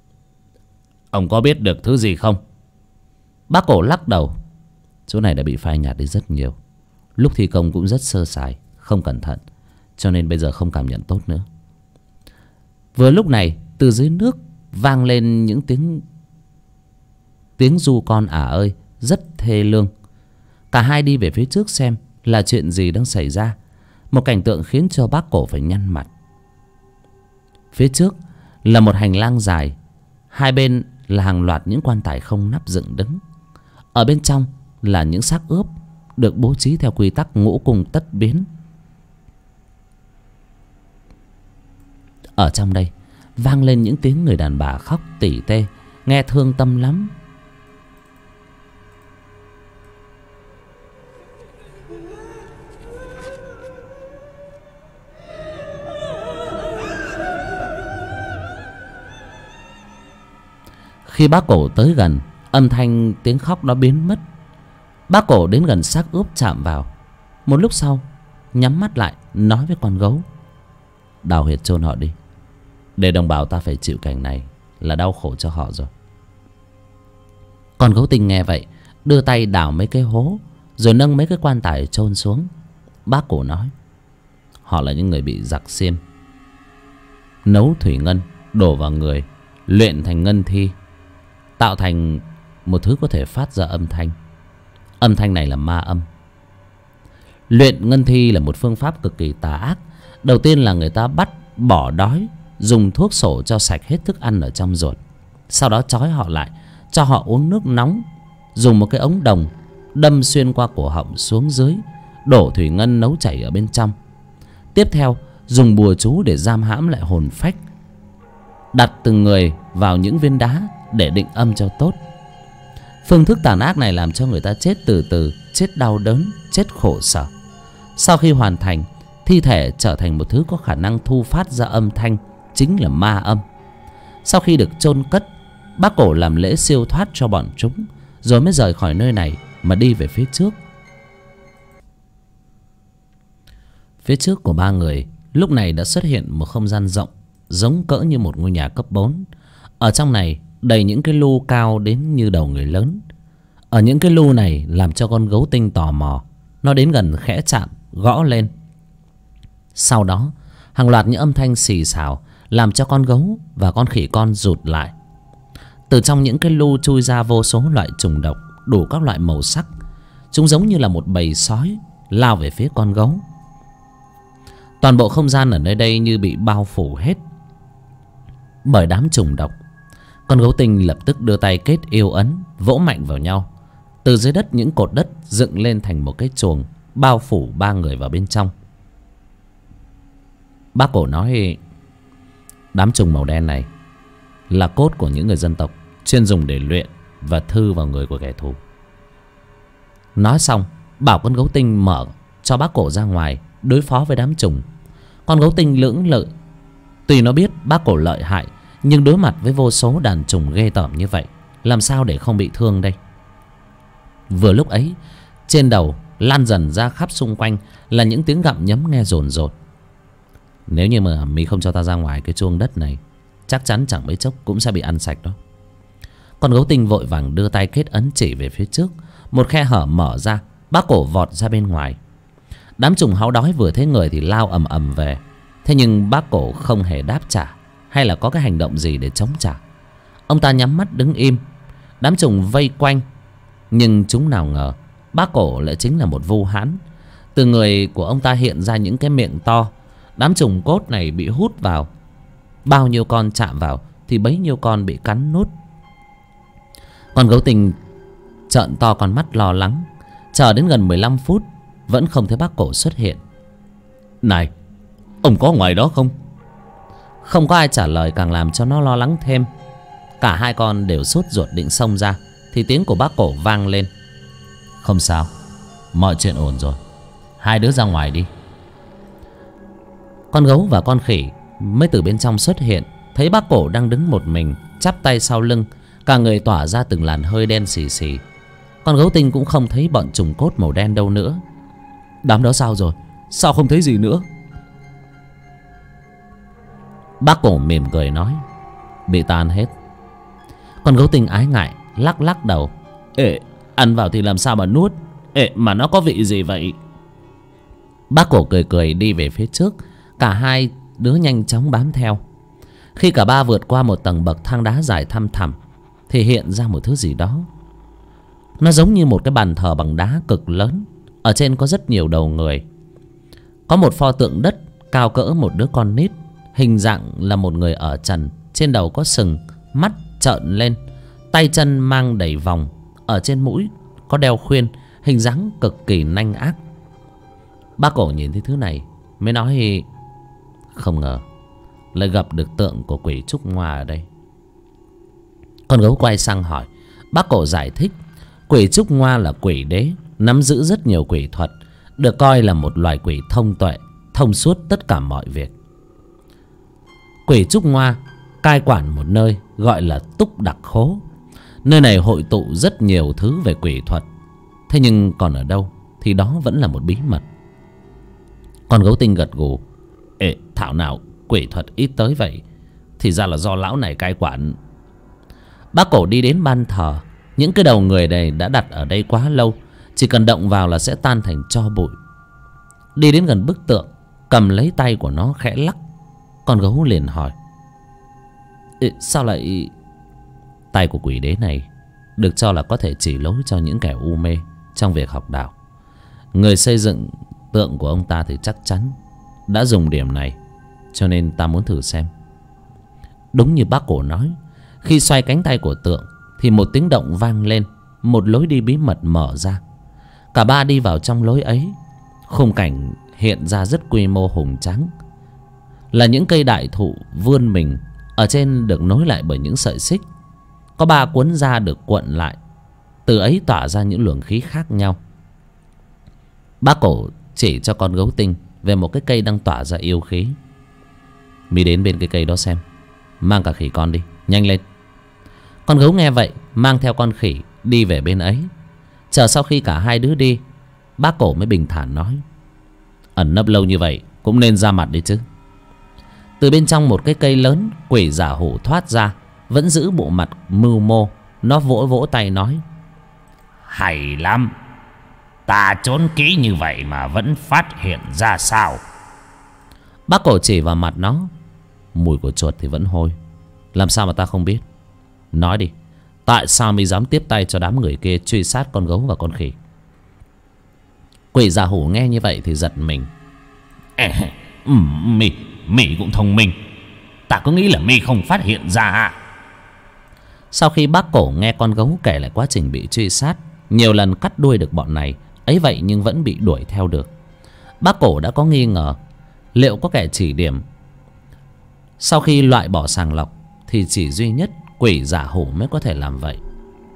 ông có biết được thứ gì không? Bác Cổ lắc đầu. Chỗ này đã bị phai nhạt đi rất nhiều, lúc thi công cũng rất sơ sài, không cẩn thận, cho nên bây giờ không cảm nhận tốt nữa. Vừa lúc này từ dưới nước vang lên những tiếng ru con ơi rất thê lương. Cả hai đi về phía trước xem là chuyện gì đang xảy ra. Một cảnh tượng khiến cho bác Cổ phải nhăn mặt. Phía trước là một hành lang dài, hai bên là hàng loạt những quan tài không nắp dựng đứng. Ở bên trong là những xác ướp được bố trí theo quy tắc ngũ cung tất biến. Ở trong đây vang lên những tiếng người đàn bà khóc tỉ tê, nghe thương tâm lắm. Khi bác Cổ tới gần, âm thanh tiếng khóc đó biến mất. Bác Cổ đến gần xác ướp chạm vào. Một lúc sau nhắm mắt lại nói với con gấu: đào huyệt chôn họ đi, để đồng bào ta phải chịu cảnh này là đau khổ cho họ rồi. Con gấu tinh nghe vậy đưa tay đào mấy cái hố, rồi nâng mấy cái quan tài chôn xuống. Bác Cổ nói: họ là những người bị giặc Xiêm nấu thủy ngân đổ vào người, luyện thành ngân thi, tạo thành một thứ có thể phát ra âm thanh. Âm thanh này là ma âm. Luyện ngân thi là một phương pháp cực kỳ tà ác. Đầu tiên là người ta bắt bỏ đói, dùng thuốc sổ cho sạch hết thức ăn ở trong ruột. Sau đó trói họ lại, cho họ uống nước nóng, dùng một cái ống đồng đâm xuyên qua cổ họng xuống dưới, đổ thủy ngân nấu chảy ở bên trong. Tiếp theo dùng bùa chú để giam hãm lại hồn phách, đặt từng người vào những viên đá để định âm cho tốt. Phương thức tàn ác này làm cho người ta chết từ từ, chết đau đớn, chết khổ sở. Sau khi hoàn thành, thi thể trở thành một thứ có khả năng thu phát ra âm thanh, chính là ma âm. Sau khi được chôn cất, bác Cổ làm lễ siêu thoát cho bọn chúng, rồi mới rời khỏi nơi này mà đi về phía trước. Phía trước của ba người lúc này đã xuất hiện một không gian rộng, giống cỡ như một ngôi nhà cấp 4. Ở trong này đầy những cái lu cao đến như đầu người lớn. Ở những cái lu này làm cho con gấu tinh tò mò. Nó đến gần khẽ chạm, gõ lên. Sau đó hàng loạt những âm thanh xì xào làm cho con gấu và con khỉ con rụt lại. Từ trong những cái lu chui ra vô số loại trùng độc đủ các loại màu sắc. Chúng giống như là một bầy sói lao về phía con gấu. Toàn bộ không gian ở nơi đây như bị bao phủ hết bởi đám trùng độc. Con gấu tinh lập tức đưa tay kết yêu ấn, vỗ mạnh vào nhau. Từ dưới đất những cột đất dựng lên thành một cái chuồng, bao phủ ba người vào bên trong. Bác Cổ nói, đám trùng màu đen này là cốt của những người dân tộc chuyên dùng để luyện và thư vào người của kẻ thù. Nói xong, bảo con gấu tinh mở cho bác Cổ ra ngoài đối phó với đám trùng. Con gấu tinh lưỡng lự. Tuy nó biết bác Cổ lợi hại, nhưng đối mặt với vô số đàn trùng ghê tởm như vậy, làm sao để không bị thương đây? Vừa lúc ấy, trên đầu lan dần ra khắp xung quanh là những tiếng gặm nhấm nghe rồn rột. Nếu như mà mi không cho ta ra ngoài cái chuông đất này, chắc chắn chẳng mấy chốc cũng sẽ bị ăn sạch đó. Con gấu tinh vội vàng đưa tay kết ấn chỉ về phía trước. Một khe hở mở ra, bác Cổ vọt ra bên ngoài. Đám trùng háu đói vừa thấy người thì lao ầm ầm về. Thế nhưng bác Cổ không hề đáp trả hay là có cái hành động gì để chống trả. Ông ta nhắm mắt đứng im. Đám trùng vây quanh, nhưng chúng nào ngờ bác Cổ lại chính là một vu hãn. Từ người của ông ta hiện ra những cái miệng to. Đám trùng cốt này bị hút vào, bao nhiêu con chạm vào thì bấy nhiêu con bị cắn nút. Con gấu tinh trợn to con mắt lo lắng. Chờ đến gần 15 phút vẫn không thấy bác Cổ xuất hiện. Này, ông có ngoài đó không? Không có ai trả lời, càng làm cho nó lo lắng thêm. Cả hai con đều sốt ruột định xông ra thì tiếng của bác Cổ vang lên. Không sao, mọi chuyện ổn rồi, hai đứa ra ngoài đi. Con gấu và con khỉ mới từ bên trong xuất hiện, thấy bác Cổ đang đứng một mình, chắp tay sau lưng, cả người tỏa ra từng làn hơi đen xì xì. Con gấu tinh cũng không thấy bọn trùng cốt màu đen đâu nữa. Đám đó sao rồi? Sao không thấy gì nữa? Bác Cổ mỉm cười nói, bị tan hết. Con gấu tinh ái ngại lắc lắc đầu. Ê, ăn vào thì làm sao mà nuốt? Ê, mà nó có vị gì vậy? Bác Cổ cười cười đi về phía trước. Cả hai đứa nhanh chóng bám theo. Khi cả ba vượt qua một tầng bậc thang đá dài thăm thẳm thì hiện ra một thứ gì đó. Nó giống như một cái bàn thờ bằng đá cực lớn. Ở trên có rất nhiều đầu người. Có một pho tượng đất cao cỡ một đứa con nít, hình dạng là một người ở trần. Trên đầu có sừng, mắt trợn lên, tay chân mang đầy vòng. Ở trên mũi có đeo khuyên, hình dáng cực kỳ nanh ác. Bác Cổ nhìn thấy thứ này mới nói, không ngờ lại gặp được tượng của quỷ Trúc Ngoa ở đây. Con gấu quay sang hỏi. Bác Cổ giải thích, quỷ Trúc Ngoa là quỷ đế, nắm giữ rất nhiều quỷ thuật, được coi là một loài quỷ thông tuệ, thông suốt tất cả mọi việc. Quỷ Trúc Ngoa cai quản một nơi gọi là Túc Đặc Khố. Nơi này hội tụ rất nhiều thứ về quỷ thuật. Thế nhưng còn ở đâu thì đó vẫn là một bí mật. Con gấu tinh gật gù. Ê, thảo nào quỷ thuật ít tới vậy, thì ra là do lão này cai quản. Bác Cổ đi đến ban thờ. Những cái đầu người này đã đặt ở đây quá lâu, chỉ cần động vào là sẽ tan thành tro bụi. Đi đến gần bức tượng, cầm lấy tay của nó khẽ lắc. Con gấu liền hỏi, sao lại... Tay của quỷ đế này được cho là có thể chỉ lối cho những kẻ u mê trong việc học đạo. Người xây dựng tượng của ông ta thì chắc chắn đã dùng điểm này, cho nên ta muốn thử xem. Đúng như bác Cổ nói, khi xoay cánh tay của tượng thì một tiếng động vang lên. Một lối đi bí mật mở ra. Cả ba đi vào trong lối ấy. Khung cảnh hiện ra rất quy mô hùng tráng. Là những cây đại thụ vươn mình, ở trên được nối lại bởi những sợi xích. Có 3 cuốn da được cuộn lại. từ ấy tỏa ra những luồng khí khác nhau. Bác Cổ chỉ cho con gấu tinh về một cái cây đang tỏa ra yêu khí. Mi đến bên cái cây đó xem, mang cả khỉ con đi, nhanh lên. Con gấu nghe vậy mang theo con khỉ đi về bên ấy. Chờ sau khi cả hai đứa đi, bác Cổ mới bình thản nói: ẩn nấp lâu như vậy cũng nên ra mặt đi chứ. Từ bên trong một cái cây lớn, quỷ giả hổ thoát ra, vẫn giữ bộ mặt mưu mô. Nó vỗ vỗ tay nói: hay lắm, ta trốn kỹ như vậy mà vẫn phát hiện ra sao? Bác Cổ chỉ vào mặt nó: mùi của chuột thì vẫn hôi, làm sao mà ta không biết. Nói đi, tại sao mi dám tiếp tay cho đám người kia truy sát con gấu và con khỉ? Quỷ già hổ nghe như vậy thì giật mình. Mi cũng thông minh, ta cứ nghĩ là mi không phát hiện ra. Sau khi bác Cổ nghe con gấu kể lại quá trình bị truy sát, nhiều lần cắt đuôi được bọn này ấy vậy nhưng vẫn bị đuổi theo được, bác Cổ đã có nghi ngờ liệu có kẻ chỉ điểm. Sau khi loại bỏ sàng lọc thì chỉ duy nhất quỷ giả hổ mới có thể làm vậy.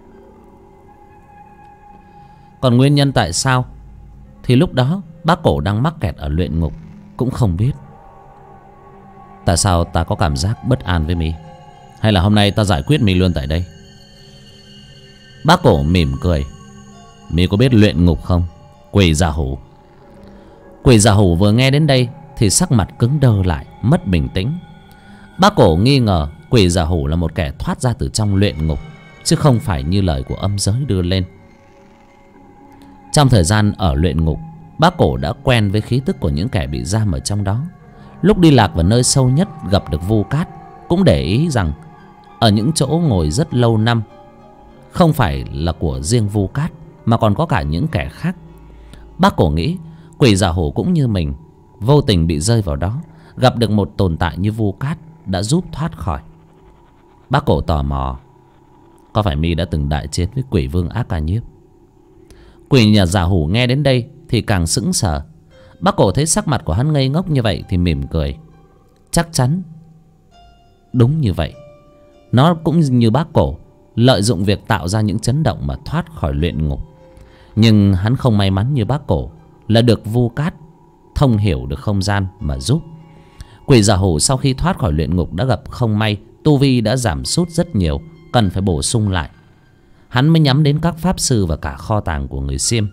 Còn nguyên nhân tại sao thì lúc đó bác Cổ đang mắc kẹt ở luyện ngục cũng không biết. Tại sao ta có cảm giác bất an với mi? Hay là hôm nay ta giải quyết mi luôn tại đây? Bác Cổ mỉm cười: mi có biết luyện ngục không, quỷ giả hổ? Quỷ giả hổ vừa nghe đến đây thì sắc mặt cứng đơ lại, mất bình tĩnh. Bác Cổ nghi ngờ quỷ giả hổ là một kẻ thoát ra từ trong luyện ngục, chứ không phải như lời của âm giới đưa lên. Trong thời gian ở luyện ngục, bác Cổ đã quen với khí tức của những kẻ bị giam ở trong đó. Lúc đi lạc vào nơi sâu nhất gặp được Vu Cát, cũng để ý rằng ở những chỗ ngồi rất lâu năm không phải là của riêng Vu Cát mà còn có cả những kẻ khác. Bác Cổ nghĩ quỷ giả hổ cũng như mình, vô tình bị rơi vào đó, gặp được một tồn tại như Vu Cát đã giúp thoát khỏi. Bác Cổ tò mò: có phải mi đã từng đại chiến với quỷ vương Ác Ca Nhiếp? Quỷ nhà giả hổ nghe đến đây thì càng sững sờ. Bác Cổ thấy sắc mặt của hắn ngây ngốc như vậy thì mỉm cười: chắc chắn đúng như vậy. Nó cũng như bác Cổ, lợi dụng việc tạo ra những chấn động mà thoát khỏi luyện ngục. Nhưng hắn không may mắn như bác Cổ là được Vu Cát thông hiểu được không gian mà giúp. Quỷ giả hổ sau khi thoát khỏi luyện ngục đã gặp không may, tu vi đã giảm sút rất nhiều, cần phải bổ sung lại. Hắn mới nhắm đến các pháp sư và cả kho tàng của người Xiêm.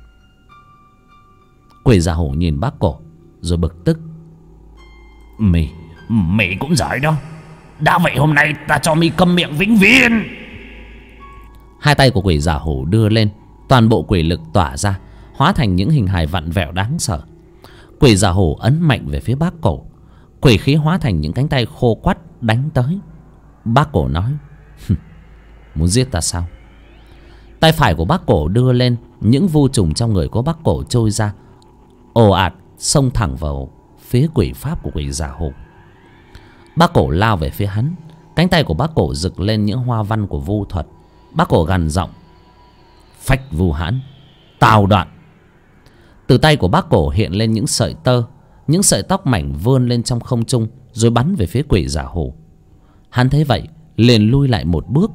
Quỷ giả hổ nhìn bác Cổ rồi bực tức: Mày cũng giỏi đó. Đã vậy hôm nay ta cho mi câm miệng vĩnh viễn. Hai tay của quỷ giả hổ đưa lên, toàn bộ quỷ lực tỏa ra, hóa thành những hình hài vặn vẹo đáng sợ. Quỷ giả hổ ấn mạnh về phía bác Cổ, quỷ khí hóa thành những cánh tay khô quắt đánh tới. Bác Cổ nói: muốn giết ta sao? Tay phải của bác Cổ đưa lên, những vu trùng trong người của bác Cổ trôi ra, ồ ạt xông thẳng vào phía quỷ pháp của quỷ giả hổ. Bác Cổ lao về phía hắn, cánh tay của bác Cổ rực lên những hoa văn của vu thuật. Bác Cổ gằn giọng: phách vu hãn, tào đoạn. Từ tay của bác Cổ hiện lên những sợi tơ, những sợi tóc mảnh vươn lên trong không trung rồi bắn về phía quỷ giả hổ. Hắn thấy vậy liền lui lại một bước.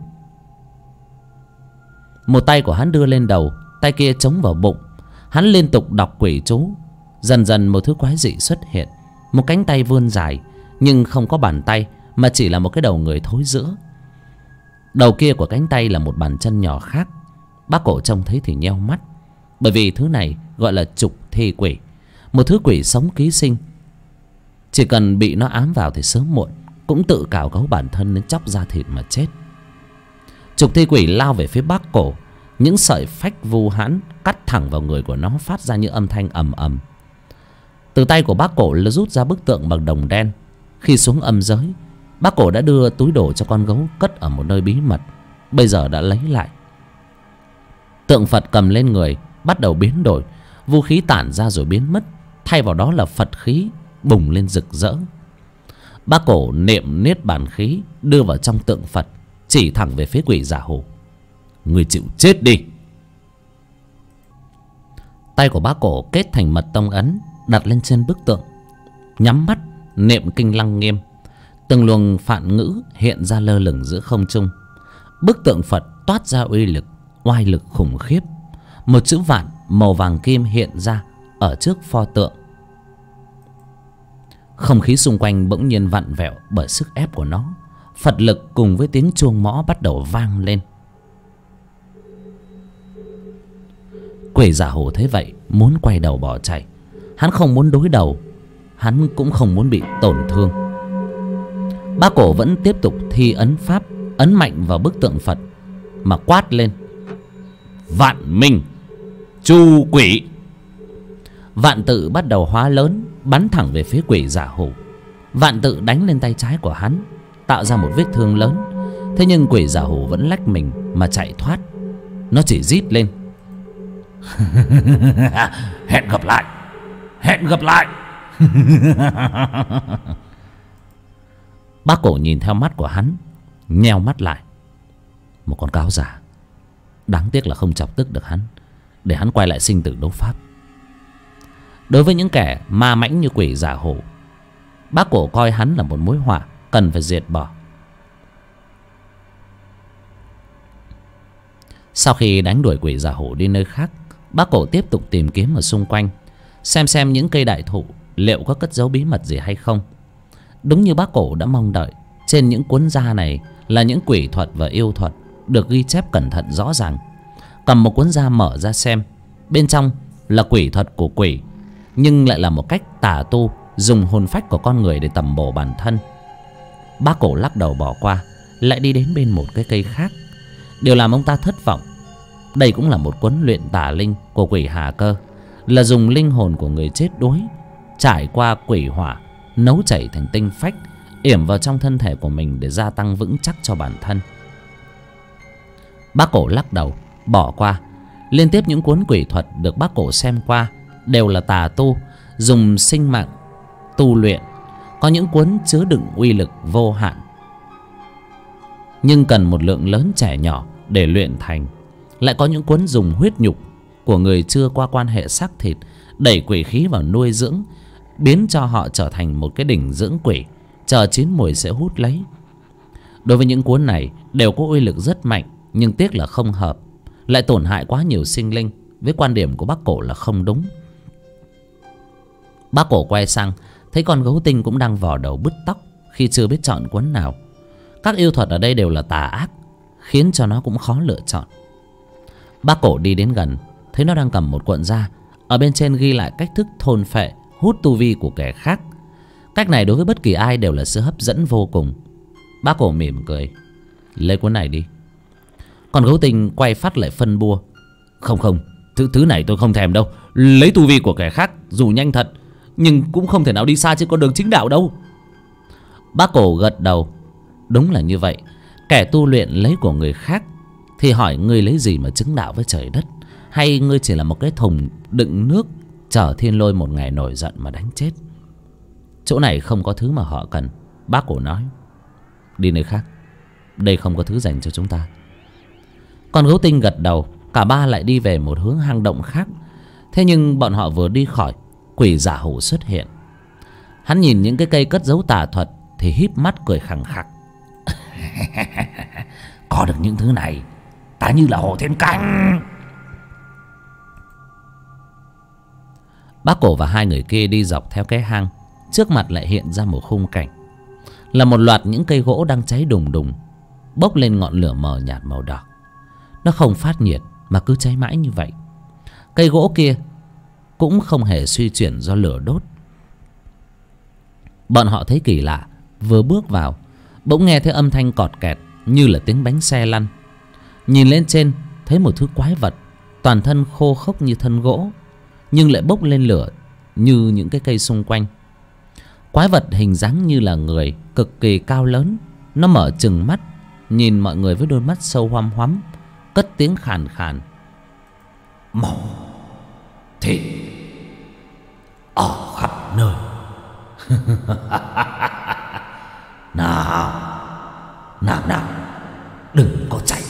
Một tay của hắn đưa lên đầu, tay kia chống vào bụng. Hắn liên tục đọc quỷ chú. Dần dần một thứ quái dị xuất hiện, một cánh tay vươn dài nhưng không có bàn tay, mà chỉ là một cái đầu người thối rữa. Đầu kia của cánh tay là một bàn chân nhỏ khác. Bác Cổ trông thấy thì nheo mắt, bởi vì thứ này gọi là trục thi quỷ, một thứ quỷ sống ký sinh. Chỉ cần bị nó ám vào thì sớm muộn cũng tự cào cấu bản thân đến chóc da thịt mà chết. Trục thi quỷ lao về phía bác Cổ, những sợi phách vu hãn cắt thẳng vào người của nó, phát ra những âm thanh ầm ầm. Từ tay của bác Cổ rút ra bức tượng bằng đồng đen. Khi xuống âm giới, bác Cổ đã đưa túi đồ cho con gấu cất ở một nơi bí mật, bây giờ đã lấy lại. Tượng Phật cầm lên người bắt đầu biến đổi, vũ khí tản ra rồi biến mất, thay vào đó là Phật khí bùng lên rực rỡ. Bác Cổ niệm niết bàn khí đưa vào trong tượng Phật, chỉ thẳng về phía quỷ giả hổ: người chịu chết đi. Tay của bác Cổ kết thành mật tông ấn, đặt lên trên bức tượng, nhắm mắt niệm kinh Lăng Nghiêm. Từng luồng phạn ngữ hiện ra lơ lửng giữa không trung. Bức tượng Phật toát ra uy lực, oai lực khủng khiếp. Một chữ vạn màu vàng kim hiện ra ở trước pho tượng. Không khí xung quanh bỗng nhiên vặn vẹo bởi sức ép của nó. Phật lực cùng với tiếng chuông mõ bắt đầu vang lên. Quỷ giả hổ thấy vậy muốn quay đầu bỏ chạy. Hắn không muốn đối đầu, hắn cũng không muốn bị tổn thương. Bác Cổ vẫn tiếp tục thi ấn pháp, ấn mạnh vào bức tượng Phật mà quát lên: Vạn minh chu quỷ. Vạn tự bắt đầu hóa lớn, bắn thẳng về phía quỷ giả hổ. Vạn tự đánh lên tay trái của hắn, tạo ra một vết thương lớn. Thế nhưng quỷ giả hổ vẫn lách mình mà chạy thoát. Nó chỉ rít lên: Hẹn gặp lại, hẹn gặp lại. Bác Cổ nhìn theo mắt của hắn, nheo mắt lại. Một con cáo giả. Đáng tiếc là không chọc tức được hắn, để hắn quay lại sinh tử đấu pháp. Đối với những kẻ ma mãnh như quỷ giả hổ, bác Cổ coi hắn là một mối họa cần phải diệt bỏ. Sau khi đánh đuổi quỷ giả hổ đi nơi khác, bác Cổ tiếp tục tìm kiếm ở xung quanh, xem những cây đại thụ liệu có cất giấu bí mật gì hay không. Đúng như bác Cổ đã mong đợi, trên những cuốn da này là những quỷ thuật và yêu thuật được ghi chép cẩn thận rõ ràng. Cầm một cuốn da mở ra xem, bên trong là quỷ thuật của quỷ, nhưng lại là một cách tà tu dùng hồn phách của con người để tầm bổ bản thân. Bác Cổ lắc đầu bỏ qua, lại đi đến bên một cái cây khác. Điều làm ông ta thất vọng, đây cũng là một cuốn luyện tà linh của quỷ Hà Cơ, là dùng linh hồn của người chết đuối trải qua quỷ hỏa nấu chảy thành tinh phách, yểm vào trong thân thể của mình để gia tăng vững chắc cho bản thân. Bác Cổ lắc đầu bỏ qua. Liên tiếp những cuốn quỷ thuật được bác Cổ xem qua đều là tà tu dùng sinh mạng tu luyện. Có những cuốn chứa đựng uy lực vô hạn, nhưng cần một lượng lớn trẻ nhỏ để luyện thành. Lại có những cuốn dùng huyết nhục của người chưa qua quan hệ xác thịt đẩy quỷ khí vào nuôi dưỡng, biến cho họ trở thành một cái đỉnh dưỡng quỷ, chờ chín mùi sẽ hút lấy. Đối với những cuốn này đều có uy lực rất mạnh, nhưng tiếc là không hợp, lại tổn hại quá nhiều sinh linh. Với quan điểm của bác Cổ là không đúng. Bác Cổ quay sang thấy con gấu tinh cũng đang vò đầu bứt tóc khi chưa biết chọn cuốn nào. Các yêu thuật ở đây đều là tà ác, khiến cho nó cũng khó lựa chọn. Bác Cổ đi đến gần, thấy nó đang cầm một cuộn da, ở bên trên ghi lại cách thức thôn phệ, hút tu vi của kẻ khác. Cách này đối với bất kỳ ai đều là sự hấp dẫn vô cùng. Bác Cổ mỉm cười: Lấy cuốn này đi. Còn gấu tinh quay phát lại phân bua: Không, thứ này tôi không thèm đâu. Lấy tu vi của kẻ khác dù nhanh thật, nhưng cũng không thể nào đi xa trên con đường chính đạo đâu. Bác Cổ gật đầu. Đúng là như vậy. Kẻ tu luyện lấy của người khác thì hỏi ngươi lấy gì mà chứng đạo với trời đất, hay ngươi chỉ là một cái thùng đựng nước chờ thiên lôi một ngày nổi giận mà đánh chết. Chỗ này không có thứ mà họ cần. Bác Cổ nói: Đi nơi khác, đây không có thứ dành cho chúng ta. Con gấu tinh gật đầu. Cả ba lại đi về một hướng hang động khác. Thế nhưng bọn họ vừa đi khỏi, quỷ giả hổ xuất hiện. Hắn nhìn những cái cây cất giấu tà thuật thì híp mắt cười khẳng khặc: Có được những thứ này, ta như là hổ thêm cánh. Bác Cổ và hai người kia đi dọc theo cái hang. Trước mặt lại hiện ra một khung cảnh, là một loạt những cây gỗ đang cháy đùng đùng, bốc lên ngọn lửa mờ nhạt màu đỏ. Nó không phát nhiệt mà cứ cháy mãi như vậy. Cây gỗ kia cũng không hề suy chuyển do lửa đốt. Bọn họ thấy kỳ lạ, vừa bước vào bỗng nghe thấy âm thanh cọt kẹt như là tiếng bánh xe lăn. Nhìn lên trên thấy một thứ quái vật, toàn thân khô khốc như thân gỗ, nhưng lại bốc lên lửa như những cái cây xung quanh. Quái vật hình dáng như là người, cực kỳ cao lớn. Nó mở trừng mắt nhìn mọi người với đôi mắt sâu hoăm hoắm, cất tiếng khàn khàn: Màu thịt ở khắp nơi. Nào, đừng có chạy.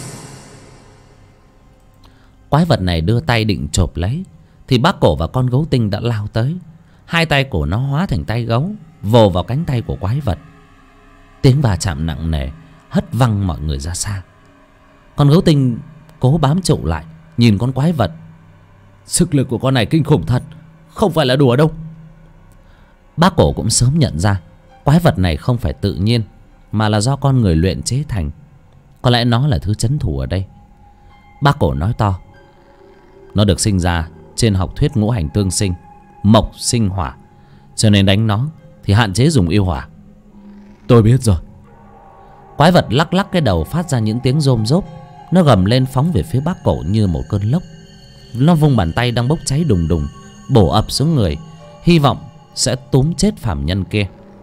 Quái vật này đưa tay định chộp lấy thì bác Cổ và con gấu tinh đã lao tới. Hai tay của nó hóa thành tay gấu, vồ vào cánh tay của quái vật. Tiếng va chạm nặng nề hất văng mọi người ra xa. Con gấu tinh cố bám trụ lại nhìn con quái vật. Sức lực của con này kinh khủng thật, không phải là đùa đâu. Bác Cổ cũng sớm nhận ra quái vật này không phải tự nhiên, mà là do con người luyện chế thành. Có lẽ nó là thứ trấn thủ ở đây. Bác Cổ nói to: nó được sinh ra trên học thuyết ngũ hành tương sinh, mộc sinh hỏa, cho nên đánh nó thì hạn chế dùng yêu hỏa. Tôi biết rồi. Quái vật lắc lắc cái đầu phát ra những tiếng rôm rốp. Nó gầm lên phóng về phía Bác Cổ như một cơn lốc. Nó vung bàn tay đang bốc cháy đùng đùng bổ ập xuống người, hy vọng sẽ túm chết phàm nhân kia.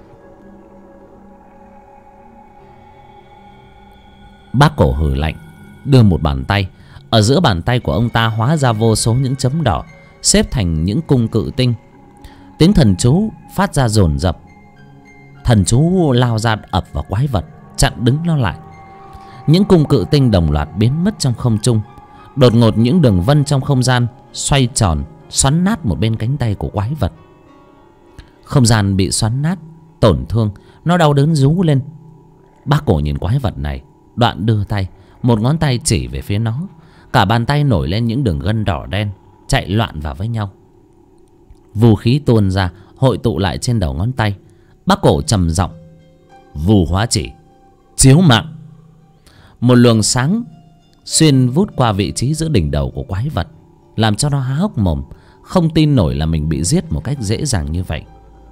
Bác Cổ hừ lạnh, đưa một bàn tay. Ở giữa bàn tay của ông ta hóa ra vô số những chấm đỏ, xếp thành những cung cự tinh. Tiếng thần chú phát ra dồn dập. Thần chú lao ra ập vào quái vật, chặn đứng nó lại. Những cung cự tinh đồng loạt biến mất trong không trung. Đột ngột những đường vân trong không gian xoay tròn, xoắn nát một bên cánh tay của quái vật. Không gian bị xoắn nát, tổn thương, nó đau đớn rú lên. Bác Cổ nhìn quái vật này, đoạn đưa tay, một ngón tay chỉ về phía nó. Cả bàn tay nổi lên những đường gân đỏ đen, chạy loạn vào với nhau. Vù khí tuôn ra, hội tụ lại trên đầu ngón tay. Bác Cổ trầm giọng: Vù hóa chỉ, chiếu mạng. Một luồng sáng xuyên vút qua vị trí giữa đỉnh đầu của quái vật, làm cho nó há hốc mồm, không tin nổi là mình bị giết một cách dễ dàng như vậy.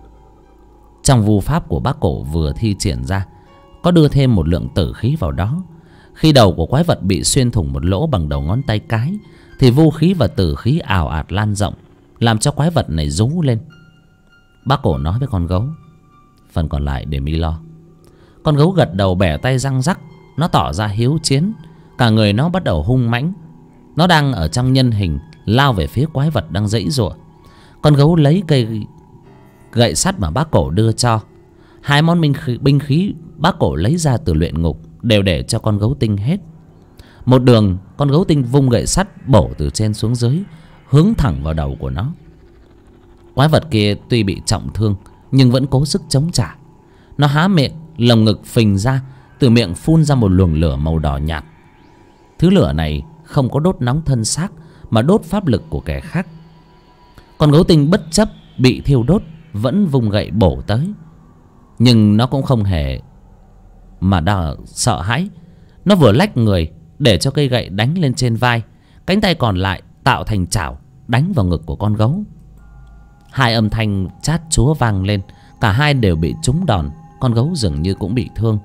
Trong vu pháp của Bác Cổ vừa thi triển ra, có đưa thêm một lượng tử khí vào đó. Khi đầu của quái vật bị xuyên thủng một lỗ bằng đầu ngón tay cái, thì vu khí và tử khí ào ạt lan rộng, làm cho quái vật này rú lên. Bác Cổ nói với con gấu: Phần còn lại để mi lo. Con gấu gật đầu, bẻ tay răng rắc. Nó tỏ ra hiếu chiến, cả người nó bắt đầu hung mãnh. Nó đang ở trong nhân hình, lao về phía quái vật đang giãy giụa. Con gấu lấy cây gậy sắt mà Bác Cổ đưa cho. Hai món binh khí Bác Cổ lấy ra từ luyện ngục đều để cho con gấu tinh hết. Một đường, con gấu tinh vung gậy sắt bổ từ trên xuống dưới, hướng thẳng vào đầu của nó. Quái vật kia tuy bị trọng thương nhưng vẫn cố sức chống trả. Nó há miệng, lồng ngực phình ra, từ miệng phun ra một luồng lửa màu đỏ nhạt. Thứ lửa này không có đốt nóng thân xác, mà đốt pháp lực của kẻ khác. Con gấu tinh bất chấp bị thiêu đốt, vẫn vung gậy bổ tới. Nhưng nó cũng không hề mà sợ hãi. Nó vừa lách người để cho cây gậy đánh lên trên vai, cánh tay còn lại tạo thành chảo đánh vào ngực của con gấu. Hai âm thanh chát chúa vang lên, cả hai đều bị trúng đòn. Con gấu dường như cũng bị thương.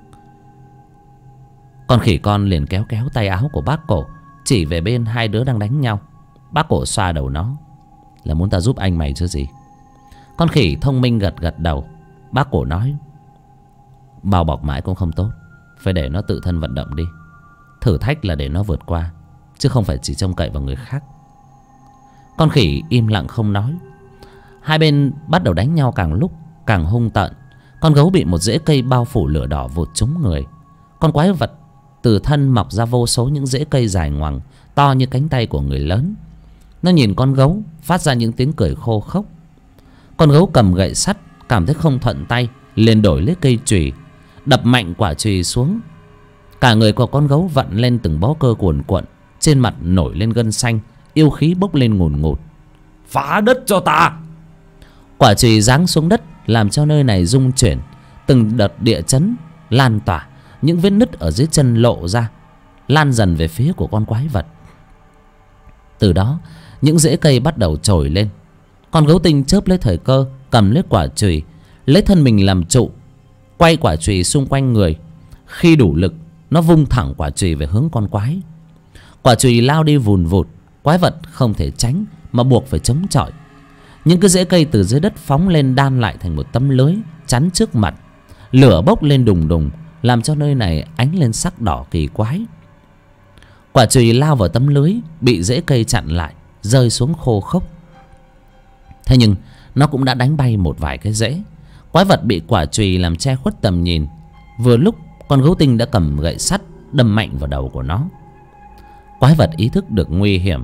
Con khỉ con liền kéo kéo tay áo của Bác Cổ, chỉ về bên hai đứa đang đánh nhau. Bác Cổ xoa đầu nó: Là muốn ta giúp anh mày chứ gì. Con khỉ thông minh gật gật đầu. Bác Cổ nói: Bao bọc mãi cũng không tốt, phải để nó tự thân vận động đi. Thử thách là để nó vượt qua, chứ không phải chỉ trông cậy vào người khác. Con khỉ im lặng không nói. Hai bên bắt đầu đánh nhau càng lúc càng hung tợn. Con gấu bị một rễ cây bao phủ lửa đỏ vụt trúng người. Con quái vật từ thân mọc ra vô số những rễ cây dài ngoằng, to như cánh tay của người lớn. Nó nhìn con gấu, phát ra những tiếng cười khô khốc. Con gấu cầm gậy sắt, cảm thấy không thuận tay, liền đổi lấy cây chùy, đập mạnh quả chùy xuống. Cả người của con gấu vặn lên từng bó cơ cuồn cuộn, trên mặt nổi lên gân xanh, yêu khí bốc lên ngùn ngụt. Phá đất cho ta! Quả chùy giáng xuống đất, làm cho nơi này rung chuyển. Từng đợt địa chấn lan tỏa, những vết nứt ở dưới chân lộ ra, lan dần về phía của con quái vật. Từ đó những rễ cây bắt đầu trồi lên. Con gấu tinh chớp lấy thời cơ, cầm lấy quả chùy, lấy thân mình làm trụ, quay quả chùy xung quanh người. Khi đủ lực, nó vung thẳng quả chùy về hướng con quái. Quả chùy lao đi vùn vụt. Quái vật không thể tránh, mà buộc phải chống chọi. Những cái rễ cây từ dưới đất phóng lên, đan lại thành một tấm lưới chắn trước mặt. Lửa bốc lên đùng đùng, làm cho nơi này ánh lên sắc đỏ kỳ quái. Quả chùy lao vào tấm lưới, bị rễ cây chặn lại, rơi xuống khô khốc. Thế nhưng nó cũng đã đánh bay một vài cái rễ. Quái vật bị quả chùy làm che khuất tầm nhìn. Vừa lúc con gấu tinh đã cầm gậy sắt đâm mạnh vào đầu của nó. Quái vật ý thức được nguy hiểm,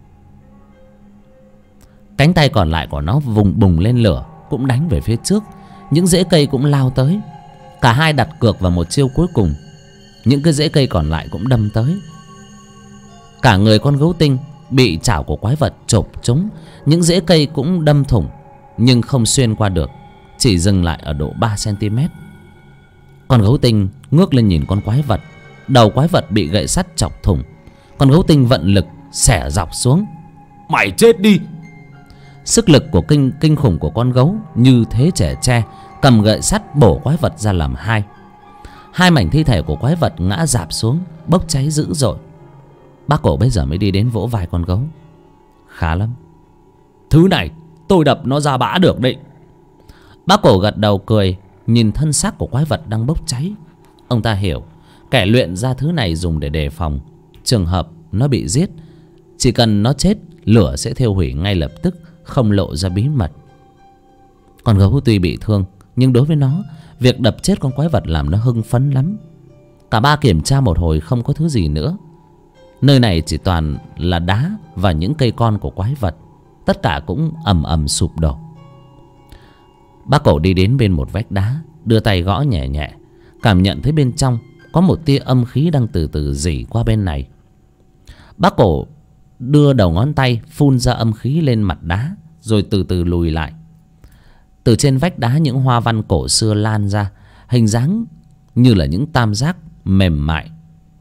cánh tay còn lại của nó vùng bùng lên lửa, cũng đánh về phía trước. Những rễ cây cũng lao tới. Cả hai đặt cược vào một chiêu cuối cùng. Những cái rễ cây còn lại cũng đâm tới. Cả người con gấu tinh bị chảo của quái vật chộp trúng, những rễ cây cũng đâm thủng nhưng không xuyên qua được, chỉ dừng lại ở độ 3 cm. Con gấu tinh ngước lên nhìn con quái vật. Đầu quái vật bị gậy sắt chọc thủng. Con gấu tinh vận lực xẻ dọc xuống.
Mày chết đi!
Sức lực của kinh khủng của con gấu như thế trẻ tre, cầm gậy sắt bổ quái vật ra làm hai. Hai mảnh thi thể của quái vật ngã rạp xuống, bốc cháy dữ dội. Bác Cổ bây giờ mới đi đến vỗ vai con gấu. Khá lắm.
Thứ này tôi đập nó ra bã được đấy.
Bác Cổ gật đầu cười, nhìn thân xác của quái vật đang bốc cháy. Ông ta hiểu kẻ luyện ra thứ này dùng để đề phòng trường hợp nó bị giết. Chỉ cần nó chết, lửa sẽ thiêu hủy ngay lập tức, không lộ ra bí mật. Con gấu tuy bị thương, nhưng đối với nó, việc đập chết con quái vật làm nó hưng phấn lắm. Cả ba kiểm tra một hồi không có thứ gì nữa. Nơi này chỉ toàn là đá và những cây con của quái vật. Tất cả cũng ầm ầm sụp đổ. Bác Cổ đi đến bên một vách đá, đưa tay gõ nhẹ nhẹ, cảm nhận thấy bên trong có một tia âm khí đang từ từ rỉ qua bên này. Bác Cổ đưa đầu ngón tay phun ra âm khí lên mặt đá, rồi từ từ lùi lại. Từ trên vách đá những hoa văn cổ xưa lan ra, hình dáng như là những tam giác mềm mại.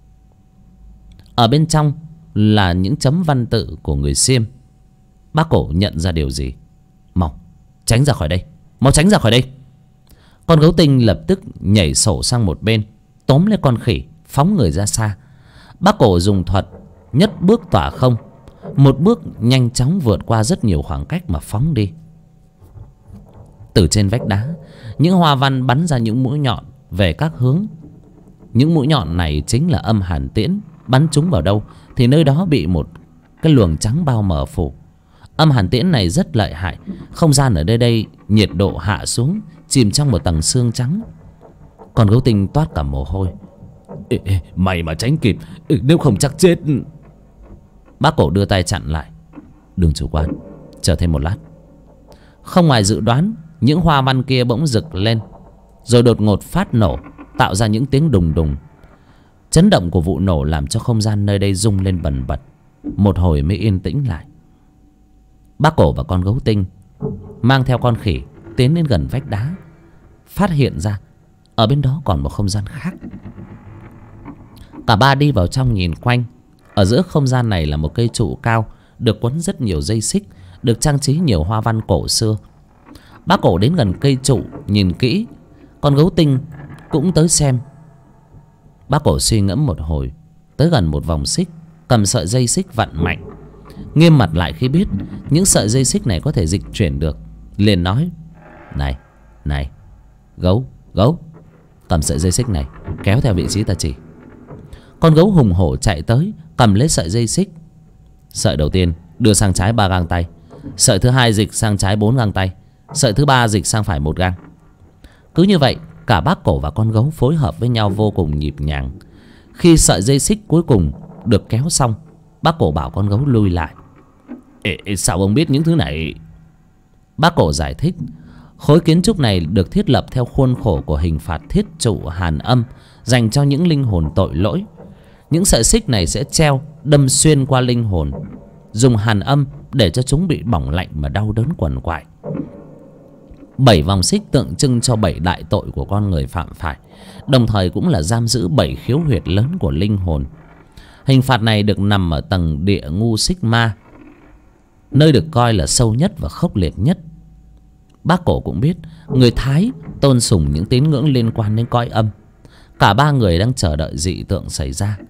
Ở bên trong là những chấm văn tự của người Xiêm. Bác Cổ nhận ra điều gì. Mau tránh ra khỏi đây, mau tránh ra khỏi đây. Con gấu tinh lập tức nhảy sổ sang một bên, tóm lấy con khỉ, phóng người ra xa. Bác Cổ dùng thuật nhất bước tỏa không, một bước nhanh chóng vượt qua rất nhiều khoảng cách mà phóng đi. Từ trên vách đá, những hoa văn bắn ra những mũi nhọn về các hướng. Những mũi nhọn này chính là âm hàn tiễn. Bắn trúng vào đâu thì nơi đó bị một cái luồng trắng bao mờ phủ. Âm hàn tiễn này rất lợi hại. Không gian ở đây nhiệt độ hạ xuống, chìm trong một tầng sương trắng. Con gấu tinh toát cả mồ hôi.
Mày mà tránh kịp, nếu không chắc chết.
Bác Cổ đưa tay chặn lại. Đừng chủ quan, chờ thêm một lát. Không ngoài dự đoán, những hoa văn kia bỗng rực lên, rồi đột ngột phát nổ, tạo ra những tiếng đùng đùng. Chấn động của vụ nổ làm cho không gian nơi đây rung lên bần bật. Một hồi mới yên tĩnh lại. Bác Cổ và con gấu tinh mang theo con khỉ tiến đến gần vách đá, phát hiện ra ở bên đó còn một không gian khác. Cả ba đi vào trong nhìn quanh. Ở giữa không gian này là một cây trụ cao, được quấn rất nhiều dây xích, được trang trí nhiều hoa văn cổ xưa. Bác Cổ đến gần cây trụ nhìn kỹ. Con gấu tinh cũng tới xem. Bác Cổ suy ngẫm một hồi, tới gần một vòng xích, cầm sợi dây xích vặn mạnh. Nghiêm mặt lại khi biết những sợi dây xích này có thể dịch chuyển được, liền nói: Này, gấu, cầm sợi dây xích này, kéo theo vị trí ta chỉ. Con gấu hùng hổ chạy tới, cầm lấy sợi dây xích. Sợi đầu tiên đưa sang trái 3 gang tay, sợi thứ hai dịch sang trái 4 gang tay, sợi thứ ba dịch sang phải 1 gang. Cứ như vậy, cả bác Cổ và con gấu phối hợp với nhau vô cùng nhịp nhàng. Khi sợi dây xích cuối cùng được kéo xong, bác Cổ bảo con gấu lui lại.
Sao ông biết những thứ này?
Bác Cổ giải thích. Khối kiến trúc này được thiết lập theo khuôn khổ của hình phạt thiết trụ hàn âm, dành cho những linh hồn tội lỗi. Những sợi xích này sẽ treo đâm xuyên qua linh hồn, dùng hàn âm để cho chúng bị bỏng lạnh mà đau đớn quằn quại. 7 vòng xích tượng trưng cho 7 đại tội của con người phạm phải, đồng thời cũng là giam giữ 7 khiếu huyệt lớn của linh hồn. Hình phạt này được nằm ở tầng địa ngu xích ma, nơi được coi là sâu nhất và khốc liệt nhất. Bác Cổ cũng biết người Thái tôn sùng những tín ngưỡng liên quan đến cõi âm. Cả ba người đang chờ đợi dị tượng xảy ra.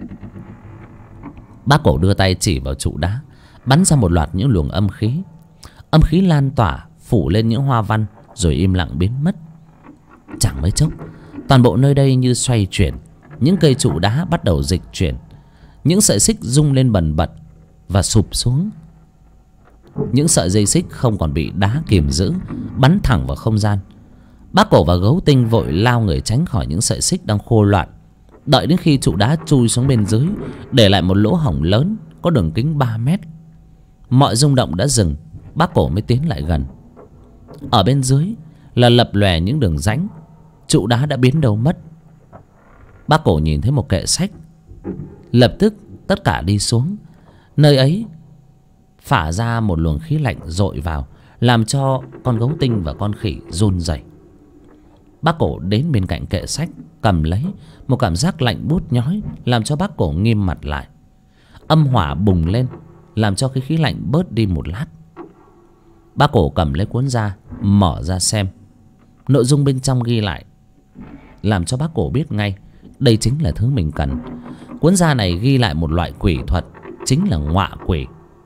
Bác Cổ đưa tay chỉ vào trụ đá, bắn ra một loạt những luồng âm khí. Âm khí lan tỏa phủ lên những hoa văn, rồi im lặng biến mất. Chẳng mấy chốc, toàn bộ nơi đây như xoay chuyển. Những cây trụ đá bắt đầu dịch chuyển. Những sợi xích rung lên bần bật và sụp xuống. Những sợi dây xích không còn bị đá kìm giữ, bắn thẳng vào không gian. Bác Cổ và gấu tinh vội lao người tránh khỏi những sợi xích đang khô loạn. Đợi đến khi trụ đá chui xuống bên dưới, để lại một lỗ hổng lớn có đường kính 3 mét. Mọi rung động đã dừng, bác Cổ mới tiến lại gần. Ở bên dưới là lập lòe những đường rãnh. Trụ đá đã biến đâu mất. Bác Cổ nhìn thấy một kệ sách. Lập tức tất cả đi xuống. Nơi ấy phả ra một luồng khí lạnh dội vào, làm cho con gấu tinh và con khỉ run rẩy. Bác Cổ đến bên cạnh kệ sách, cầm lấy. Một cảm giác lạnh buốt nhói làm cho bác Cổ nghiêm mặt lại. Âm hỏa bùng lên, làm cho cái khí lạnh bớt đi một lát. Bác Cổ cầm lấy cuốn da, mở ra xem. Nội dung bên trong ghi lại làm cho bác Cổ biết ngay đây chính là thứ mình cần. Cuốn da này ghi lại một loại quỷ thuật, chính là ngọa quỷ.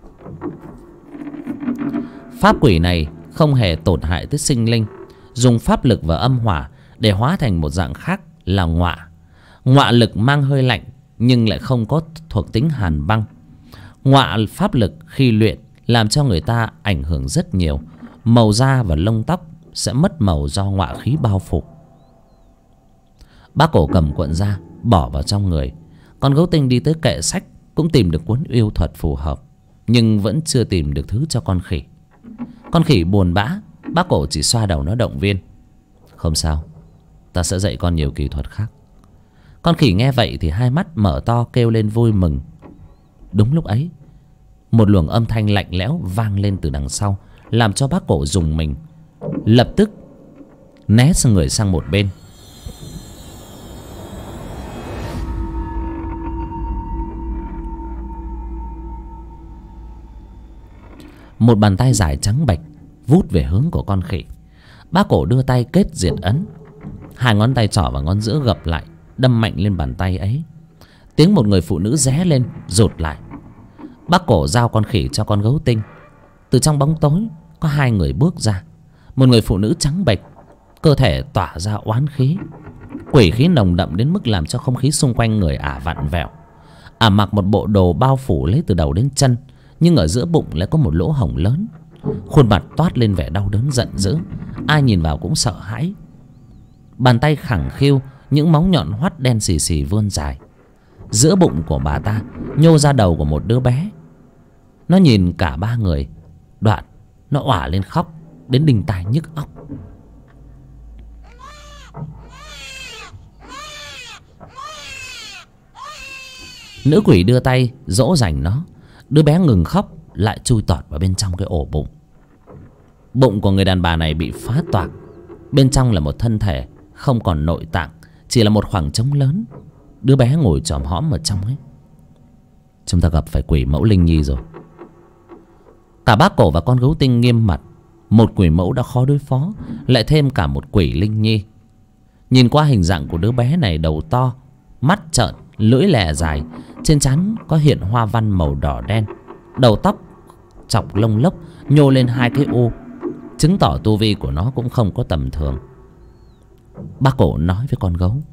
Pháp quỷ này không hề tổn hại tới sinh linh, dùng pháp lực và âm hỏa để hóa thành một dạng khác là ngọa. Ngọa lực mang hơi lạnh nhưng lại không có thuộc tính hàn băng. Ngọa pháp lực khi luyện làm cho người ta ảnh hưởng rất nhiều. Màu da và lông tóc sẽ mất màu do ngọa khí bao phủ. Bác Cổ cầm cuộn da bỏ vào trong người. Con gấu tinh đi tới kệ sách cũng tìm được cuốn yêu thuật phù hợp, nhưng vẫn chưa tìm được thứ cho con khỉ. Con khỉ buồn bã. Bác Cổ chỉ xoa đầu nó động viên. Không sao, ta sẽ dạy con nhiều kỳ thuật khác. Con khỉ nghe vậy thì hai mắt mở to kêu lên vui mừng. Đúng lúc ấy, một luồng âm thanh lạnh lẽo vang lên từ đằng sau, làm cho bác Cổ rùng mình, lập tức né người sang một bên. Một bàn tay dài trắng bệch vút về hướng của con khỉ. Bác Cổ đưa tay kết diệt ấn. Hai ngón tay trỏ và ngón giữa gập lại, đâm mạnh lên bàn tay ấy. Tiếng một người phụ nữ ré lên rụt lại. Bác Cổ giao con khỉ cho con gấu tinh. Từ trong bóng tối có hai người bước ra. Một người phụ nữ trắng bệch, cơ thể tỏa ra oán khí, quỷ khí nồng đậm đến mức làm cho không khí xung quanh người ả vặn vẹo. Ả mặc một bộ đồ bao phủ lấy từ đầu đến chân, nhưng ở giữa bụng lại có một lỗ hổng lớn. Khuôn mặt toát lên vẻ đau đớn giận dữ, ai nhìn vào cũng sợ hãi. Bàn tay khẳng khiu, những móng nhọn hoắt đen xì xì vươn dài. Giữa bụng của bà ta nhô ra đầu của một đứa bé. Nó nhìn cả ba người, đoạn nó òa lên khóc đến đinh tai nhức óc. Nữ quỷ đưa tay dỗ dành nó. Đứa bé ngừng khóc, lại chui tọt vào bên trong cái ổ bụng. Bụng của người đàn bà này bị phá toạc. Bên trong là một thân thể không còn nội tạng, chỉ là một khoảng trống lớn. Đứa bé ngồi chòm hõm ở trong ấy. Chúng ta gặp phải quỷ mẫu Linh Nhi rồi. Cả bác Cổ và con gấu tinh nghiêm mặt. Một quỷ mẫu đã khó đối phó, lại thêm cả một quỷ Linh Nhi. Nhìn qua hình dạng của đứa bé này, đầu to, mắt trợn, lưỡi lè dài, trên trán có hiện hoa văn màu đỏ đen, đầu tóc chọc lông lốc nhô lên hai cái ô, chứng tỏ tu vi của nó cũng không có tầm thường. Bác Cổ nói với con gấu: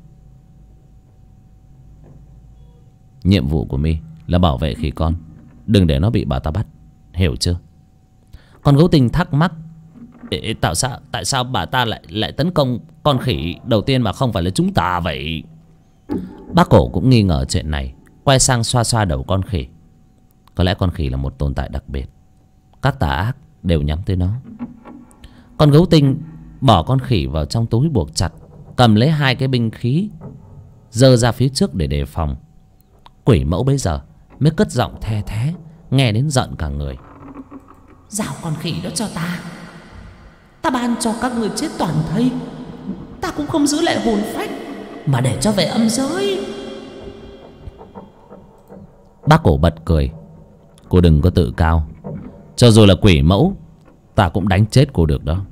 nhiệm vụ của mi là bảo vệ khỉ con, đừng để nó bị bà ta bắt, hiểu chưa? Con gấu tinh thắc mắc: tại sao bà ta lại tấn công con khỉ đầu tiên mà không phải là chúng ta vậy? Bác Cổ cũng nghi ngờ chuyện này, quay sang xoa xoa đầu con khỉ. Có lẽ con khỉ là một tồn tại đặc biệt, các tà ác đều nhắm tới nó. Con gấu tinh bỏ con khỉ vào trong túi buộc chặt, cầm lấy hai cái binh khí giơ ra phía trước để đề phòng. Quỷ mẫu bấy giờ mới cất giọng the thé, nghe đến giận cả người:
giao con khỉ đó cho ta, ta ban cho các người chết toàn thây, ta cũng không giữ lại hồn phách mà để cho về âm giới.
Bác Cổ bật cười: cô đừng có tự cao, cho dù là quỷ mẫu ta cũng đánh chết cô được đó.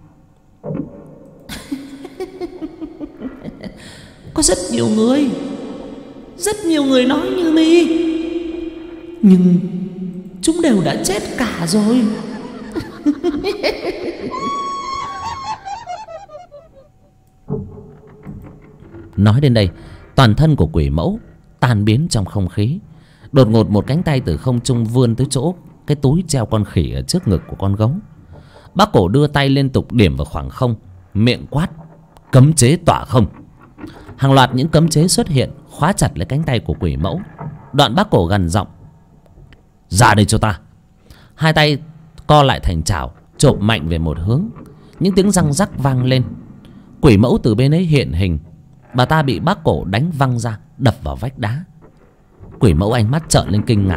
Có rất nhiều người nói như mi, nhưng chúng đều đã chết cả rồi.
Nói đến đây, toàn thân của quỷ mẫu tan biến trong không khí. Đột ngột một cánh tay từ không trung vươn tới chỗ cái túi treo con khỉ ở trước ngực của con gấu. Bác Cổ đưa tay liên tục điểm vào khoảng không, miệng quát: cấm chế tỏa không. Hàng loạt những cấm chế xuất hiện, khóa chặt lấy cánh tay của quỷ mẫu. Đoạn bác Cổ gằn giọng: ra đây cho ta. Hai tay co lại thành chảo, chộp mạnh về một hướng. Những tiếng răng rắc vang lên. Quỷ mẫu từ bên ấy hiện hình. Bà ta bị bác Cổ đánh văng ra, đập vào vách đá. Quỷ mẫu ánh mắt trợn lên kinh ngạc,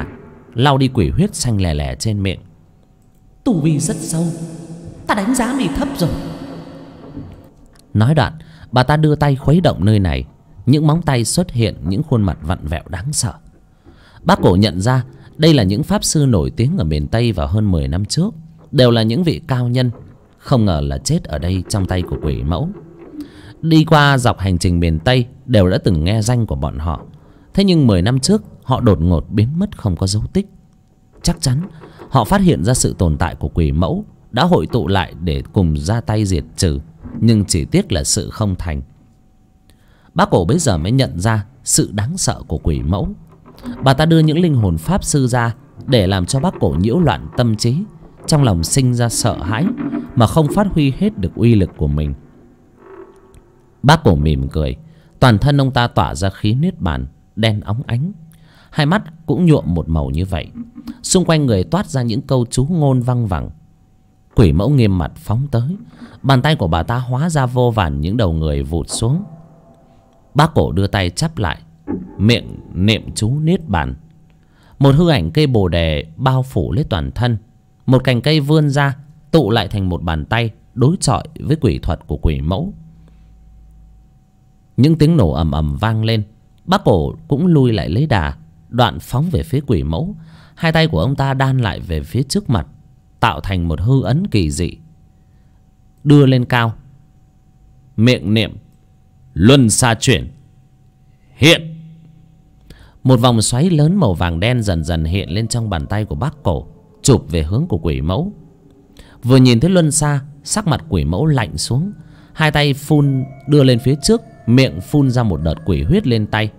lau đi quỷ huyết xanh lè lè trên miệng.
Tu vi rất sâu, ta đánh giá mày thấp rồi.
Nói đoạn, bà ta đưa tay khuấy động nơi này. Những móng tay xuất hiện những khuôn mặt vặn vẹo đáng sợ. Bác Cổ nhận ra đây là những pháp sư nổi tiếng ở miền Tây vào hơn 10 năm trước. Đều là những vị cao nhân. Không ngờ là chết ở đây trong tay của quỷ mẫu. Đi qua dọc hành trình miền Tây đều đã từng nghe danh của bọn họ. Thế nhưng 10 năm trước họ đột ngột biến mất không có dấu tích. Chắc chắn họ phát hiện ra sự tồn tại của quỷ mẫu, đã hội tụ lại để cùng ra tay diệt trừ. Nhưng chỉ tiếc là sự không thành. Bác Cổ bấy giờ mới nhận ra sự đáng sợ của quỷ mẫu. Bà ta đưa những linh hồn pháp sư ra để làm cho bác Cổ nhiễu loạn tâm trí, trong lòng sinh ra sợ hãi mà không phát huy hết được uy lực của mình. Bác Cổ mỉm cười. Toàn thân ông ta tỏa ra khí niết bàn đen óng ánh, hai mắt cũng nhuộm một màu như vậy. Xung quanh người toát ra những câu chú ngôn văng vẳng. Quỷ mẫu nghiêm mặt phóng tới. Bàn tay của bà ta hóa ra vô vàn những đầu người vụt xuống. Bác Cổ đưa tay chắp lại, miệng niệm chú niết bàn. Một hư ảnh cây bồ đề bao phủ lấy toàn thân. Một cành cây vươn ra, tụ lại thành một bàn tay đối chọi với quỷ thuật của quỷ mẫu. Những tiếng nổ ầm ầm vang lên. Bác Cổ cũng lui lại lấy đà, đoạn phóng về phía quỷ mẫu. Hai tay của ông ta đan lại về phía trước mặt, tạo thành một hư ấn kỳ dị, đưa lên cao, miệng niệm luân xa chuyển hiện. Một vòng xoáy lớn màu vàng đen dần dần hiện lên trong bàn tay của bác Cổ, chụp về hướng của quỷ mẫu. Vừa nhìn thấy luân xa, sắc mặt quỷ mẫu lạnh xuống. Hai tay phun đưa lên phía trước, miệng phun ra một đợt quỷ huyết lên tay.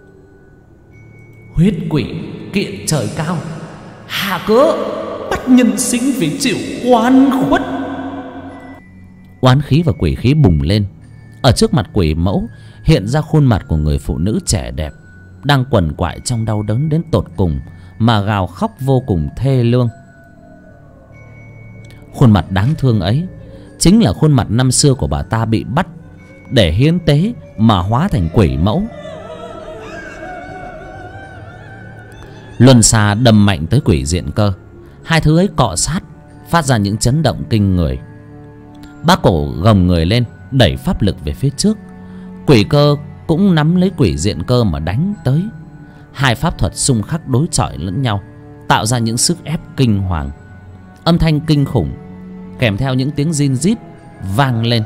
Huyết quỷ kiện trời cao, hạ cớ bắt nhân sinh phải chịu oan khuất.
Oán khí và quỷ khí bùng lên. Ở trước mặt quỷ mẫu hiện ra khuôn mặt của người phụ nữ trẻ đẹp, đang quằn quại trong đau đớn đến tột cùng mà gào khóc vô cùng thê lương. Khuôn mặt đáng thương ấy chính là khuôn mặt năm xưa của bà ta bị bắt để hiến tế mà hóa thành quỷ mẫu. Luân xa đâm mạnh tới quỷ diện cơ. Hai thứ ấy cọ sát, phát ra những chấn động kinh người. Bác Cổ gồng người lên, đẩy pháp lực về phía trước. Quỷ cơ cũng nắm lấy quỷ diện cơ mà đánh tới. Hai pháp thuật xung khắc đối chọi lẫn nhau, tạo ra những sức ép kinh hoàng. Âm thanh kinh khủng kèm theo những tiếng rin rít vang lên.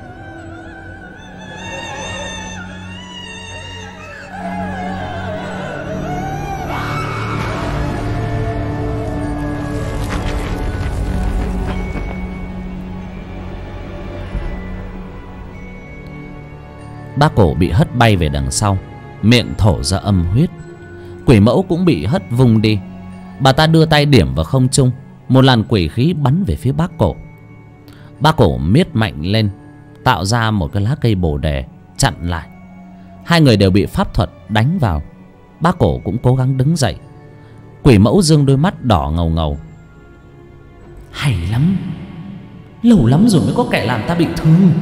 Bác Cổ bị hất bay về đằng sau, miệng thổ ra âm huyết. Quỷ mẫu cũng bị hất vung đi. Bà ta đưa tay điểm vào không trung, một làn quỷ khí bắn về phía bác Cổ. Bác Cổ miết mạnh lên, tạo ra một cái lá cây bồ đề chặn lại. Hai người đều bị pháp thuật đánh vào. Bác Cổ cũng cố gắng đứng dậy. Quỷ mẫu dương đôi mắt đỏ ngầu ngầu.
Hay lắm, lâu lắm rồi mới có kẻ làm ta bị thương.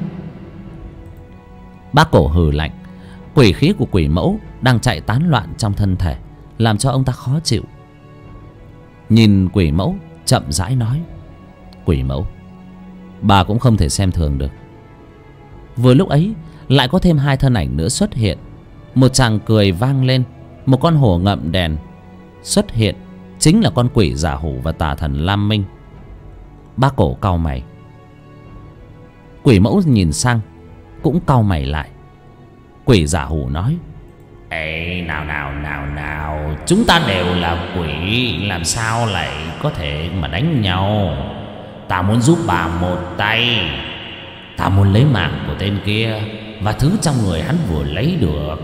Bác Cổ hừ lạnh. Quỷ khí của quỷ mẫu đang chạy tán loạn trong thân thể, làm cho ông ta khó chịu. Nhìn quỷ mẫu chậm rãi nói: Quỷ mẫu, bà cũng không thể xem thường được. Vừa lúc ấy lại có thêm hai thân ảnh nữa xuất hiện. Một chàng cười vang lên. Một con hổ ngậm đèn xuất hiện, chính là con quỷ giả hủ và tà thần Lam Minh. Bác Cổ cau mày. Quỷ mẫu nhìn sang cũng cau mày lại. Quỷ giả hủ nói:
Ê, nào, chúng ta đều là quỷ, làm sao lại có thể mà đánh nhau? Ta muốn giúp bà một tay. Ta muốn lấy mạng của tên kia và thứ trong người hắn vừa lấy được.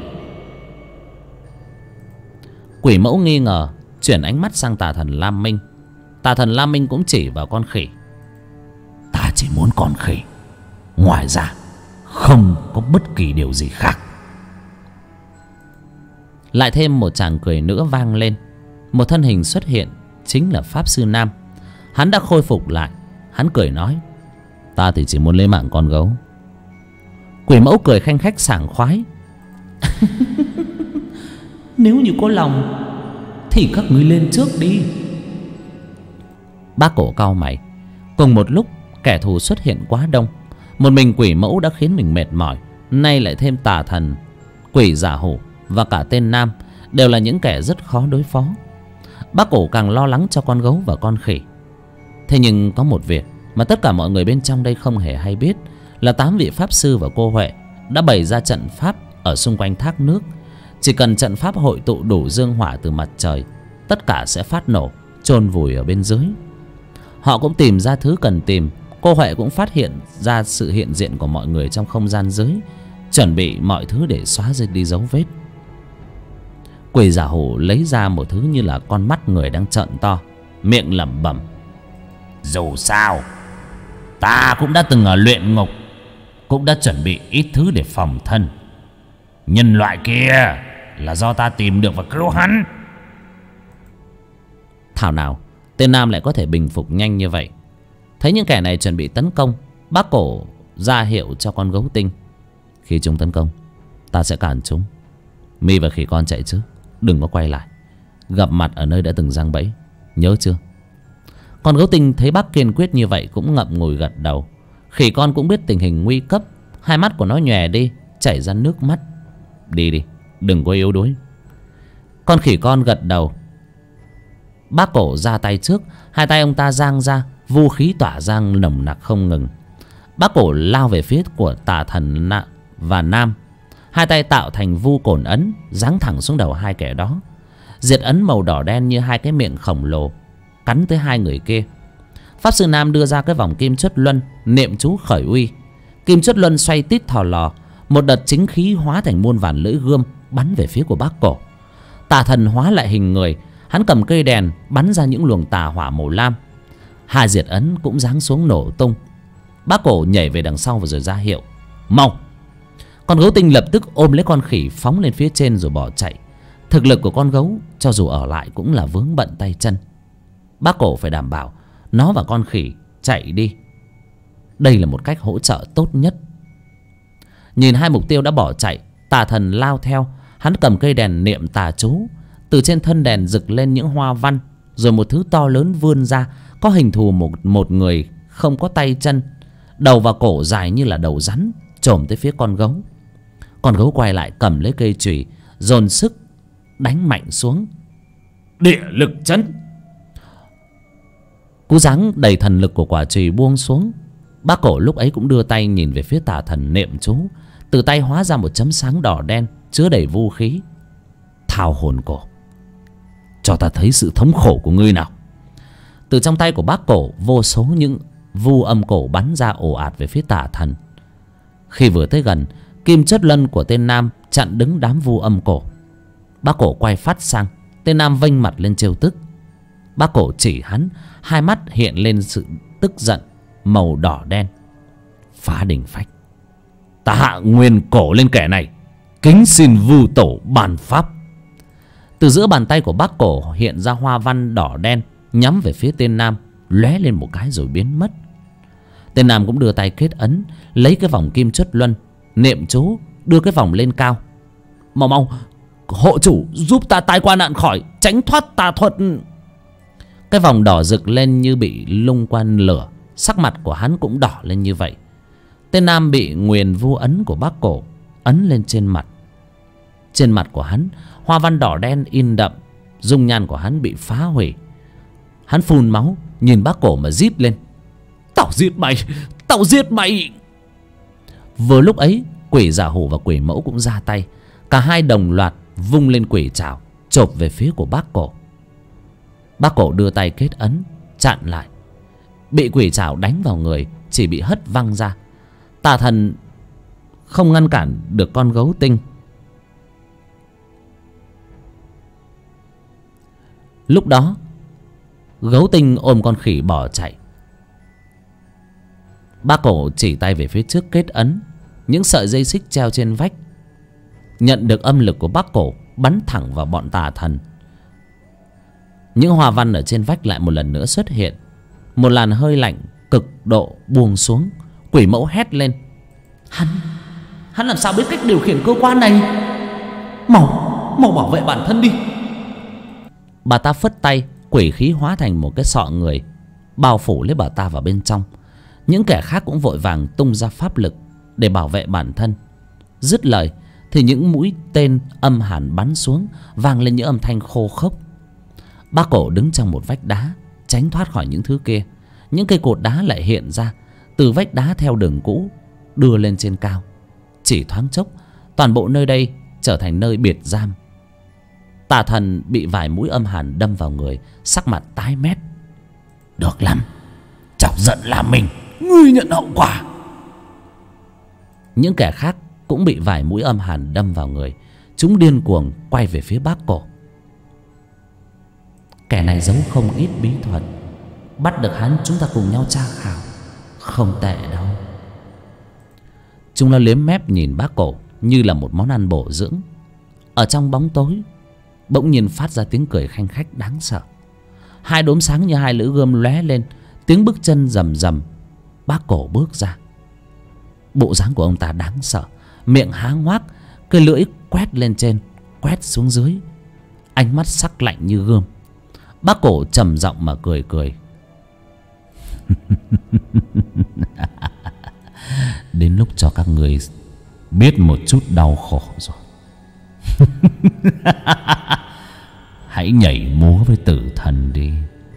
Quỷ mẫu nghi ngờ, chuyển ánh mắt sang tà thần Lam Minh. Tà thần Lam Minh cũng chỉ vào con khỉ.
Ta chỉ muốn con khỉ, ngoài ra không có bất kỳ điều gì khác.
Lại thêm một tràng cười nữa vang lên. Một thân hình xuất hiện, chính là Pháp Sư Nam. Hắn đã khôi phục lại. Hắn cười nói: Ta thì chỉ muốn lấy mạng con gấu. Quỷ mẫu cười khanh khách sảng khoái.
Nếu như có lòng, thì các ngươi lên trước đi.
Bác Cổ cau mày. Cùng một lúc kẻ thù xuất hiện quá đông. Một mình quỷ mẫu đã khiến mình mệt mỏi, nay lại thêm tà thần, quỷ giả hủ và cả tên Nam đều là những kẻ rất khó đối phó. Bác Cổ càng lo lắng cho con gấu và con khỉ. Thế nhưng có một việc mà tất cả mọi người bên trong đây không hề hay biết, là 8 vị pháp sư và cô Huệ đã bày ra trận pháp ở xung quanh thác nước. Chỉ cần trận pháp hội tụ đủ dương hỏa từ mặt trời, tất cả sẽ phát nổ, chôn vùi ở bên dưới. Họ cũng tìm ra thứ cần tìm. Cô Huệ cũng phát hiện ra sự hiện diện của mọi người trong không gian dưới, chuẩn bị mọi thứ để xóa đi dấu vết. Quỷ giả hủ lấy ra một thứ như là con mắt người đang trợn to, miệng lẩm bẩm:
dù sao ta cũng đã từng ở luyện ngục, cũng đã chuẩn bị ít thứ để phòng thân. Nhân loại kia là do ta tìm được và cứu hắn.
Thảo nào tên Nam lại có thể bình phục nhanh như vậy. Thấy những kẻ này chuẩn bị tấn công, bác Cổ ra hiệu cho con gấu tinh: khi chúng tấn công, ta sẽ cản chúng. Mi và khỉ con chạy trước, đừng có quay lại. Gặp mặt ở nơi đã từng giăng bẫy, nhớ chưa? Con gấu tinh thấy bác kiên quyết như vậy cũng ngậm ngùi gật đầu. Khỉ con cũng biết tình hình nguy cấp, hai mắt của nó nhòe đi, chảy ra nước mắt. Đi đi, đừng có yếu đuối. Con khỉ con gật đầu. Bác Cổ ra tay trước. Hai tay ông ta giang ra, vũ khí tỏa ra nồng nặc không ngừng. Bác Cổ lao về phía của tà thần và Nam. Hai tay tạo thành vu cổn ấn, giáng thẳng xuống đầu hai kẻ đó. Diệt ấn màu đỏ đen như hai cái miệng khổng lồ cắn tới hai người kia. Pháp sư Nam đưa ra cái vòng kim chốt luân, niệm chú khởi uy. Kim chốt luân xoay tít thò lò, một đợt chính khí hóa thành muôn vàn lưỡi gươm bắn về phía của bác Cổ. Tà thần hóa lại hình người, hắn cầm cây đèn bắn ra những luồng tà hỏa màu lam. Hai diệt ấn cũng giáng xuống nổ tung. Bác Cổ nhảy về đằng sau và rồi ra hiệu: mau! Con gấu tinh lập tức ôm lấy con khỉ phóng lên phía trên rồi bỏ chạy. Thực lực của con gấu cho dù ở lại cũng là vướng bận tay chân. Bác Cổ phải đảm bảo nó và con khỉ chạy đi. Đây là một cách hỗ trợ tốt nhất. Nhìn hai mục tiêu đã bỏ chạy, tà thần lao theo. Hắn cầm cây đèn niệm tà chú. Từ trên thân đèn rực lên những hoa văn, rồi một thứ to lớn vươn ra, có hình thù một người không có tay chân, đầu và cổ dài như là đầu rắn, chồm tới phía con gấu. Con gấu quay lại cầm lấy cây chùy, dồn sức đánh mạnh xuống.
Địa lực chấn.
Cú giáng đầy thần lực của quả chùy buông xuống. Bác Cổ lúc ấy cũng đưa tay nhìn về phía tà thần niệm chú. Từ tay hóa ra một chấm sáng đỏ đen chứa đầy vũ khí. Thao hồn cổ, cho ta thấy sự thống khổ của ngươi nào. Từ trong tay của bác Cổ, vô số những vu âm cổ bắn ra ồ ạt về phía tà thần. Khi vừa tới gần, kim chốt luân của tên Nam chặn đứng đám vu âm cổ. Bác Cổ quay phát sang, tên Nam vênh mặt lên trêu tức. Bác Cổ chỉ hắn, hai mắt hiện lên sự tức giận màu đỏ đen: phá đỉnh phách, ta hạ nguyên cổ lên kẻ này, kính xin vu tổ bàn pháp. Từ giữa bàn tay của bác Cổ hiện ra hoa văn đỏ đen, nhắm về phía tên Nam, lóe lên một cái rồi biến mất. Tên Nam cũng đưa tay kết ấn, lấy cái vòng kim chốt luân, niệm chú, đưa cái vòng lên cao. Mau mau, hộ chủ giúp ta tai qua nạn khỏi, tránh thoát tà thuật. Cái vòng đỏ rực lên như bị lung qua lửa, sắc mặt của hắn cũng đỏ lên như vậy. Tên Nam bị nguyền vu ấn của bác Cổ ấn lên trên mặt. Trên mặt của hắn, hoa văn đỏ đen in đậm, dung nhan của hắn bị phá hủy. Hắn phun máu, nhìn bác Cổ mà rít lên: tao giết mày, tao giết mày. Vừa lúc ấy, quỷ giả hủ và quỷ mẫu cũng ra tay. Cả hai đồng loạt vung lên quỷ trảo, chộp về phía của bác Cổ. Bác Cổ đưa tay kết ấn, chặn lại. Bị quỷ trảo đánh vào người, chỉ bị hất văng ra. Tà thần không ngăn cản được con gấu tinh. Lúc đó, gấu tinh ôm con khỉ bỏ chạy. Bác Cổ chỉ tay về phía trước kết ấn. Những sợi dây xích treo trên vách nhận được âm lực của bác Cổ bắn thẳng vào bọn tà thần. Những hoa văn ở trên vách lại một lần nữa xuất hiện. Một làn hơi lạnh cực độ buông xuống. Quỷ mẫu hét lên:
Hắn làm sao biết cách điều khiển cơ quan này? Mau bảo vệ bản thân đi.
Bà ta phất tay, quỷ khí hóa thành một cái sọ người bao phủ lấy bà ta vào bên trong. Những kẻ khác cũng vội vàng tung ra pháp lực để bảo vệ bản thân. Dứt lời thì những mũi tên âm hàn bắn xuống, vang lên những âm thanh khô khốc. Bác Cổ đứng trong một vách đá, tránh thoát khỏi những thứ kia. Những cây cột đá lại hiện ra từ vách đá theo đường cũ đưa lên trên cao. Chỉ thoáng chốc, toàn bộ nơi đây trở thành nơi biệt giam. Tà thần bị vài mũi âm hàn đâm vào người, sắc mặt tái mét.
Được lắm, chọc giận là mình, ngươi nhận hậu quả.
Những kẻ khác cũng bị vài mũi âm hàn đâm vào người. Chúng điên cuồng quay về phía Bác Cổ. Kẻ này giấu không ít bí thuật, bắt được hắn chúng ta cùng nhau tra khảo. Không tệ đâu. Chúng nó liếm mép nhìn Bác Cổ như là một món ăn bổ dưỡng. Ở trong bóng tối bỗng nhiên phát ra tiếng cười khanh khách đáng sợ. Hai đốm sáng như hai lưỡi gươm lóe lên, tiếng bước chân rầm rầm. Bác Cổ bước ra. Bộ dáng của ông ta đáng sợ, miệng há ngoác, cái lưỡi quét lên trên, quét xuống dưới, ánh mắt sắc lạnh như gươm. Bác Cổ trầm giọng mà cười cười. Đến lúc cho các người biết một chút đau khổ rồi. Hãy nhảy múa với tử thần đi.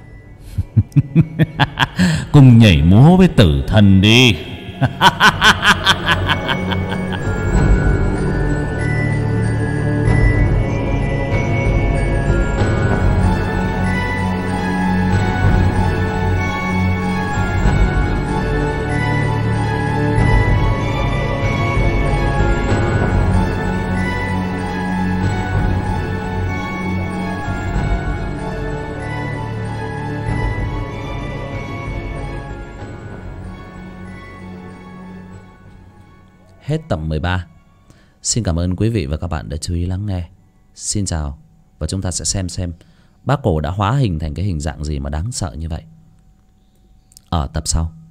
Cùng nhảy múa với tử thần đi. Hết tập 13. Xin cảm ơn quý vị và các bạn đã chú ý lắng nghe. Xin chào. Và chúng ta sẽ xem Bác Cổ đã hóa hình thành cái hình dạng gì mà đáng sợ như vậy ở tập sau.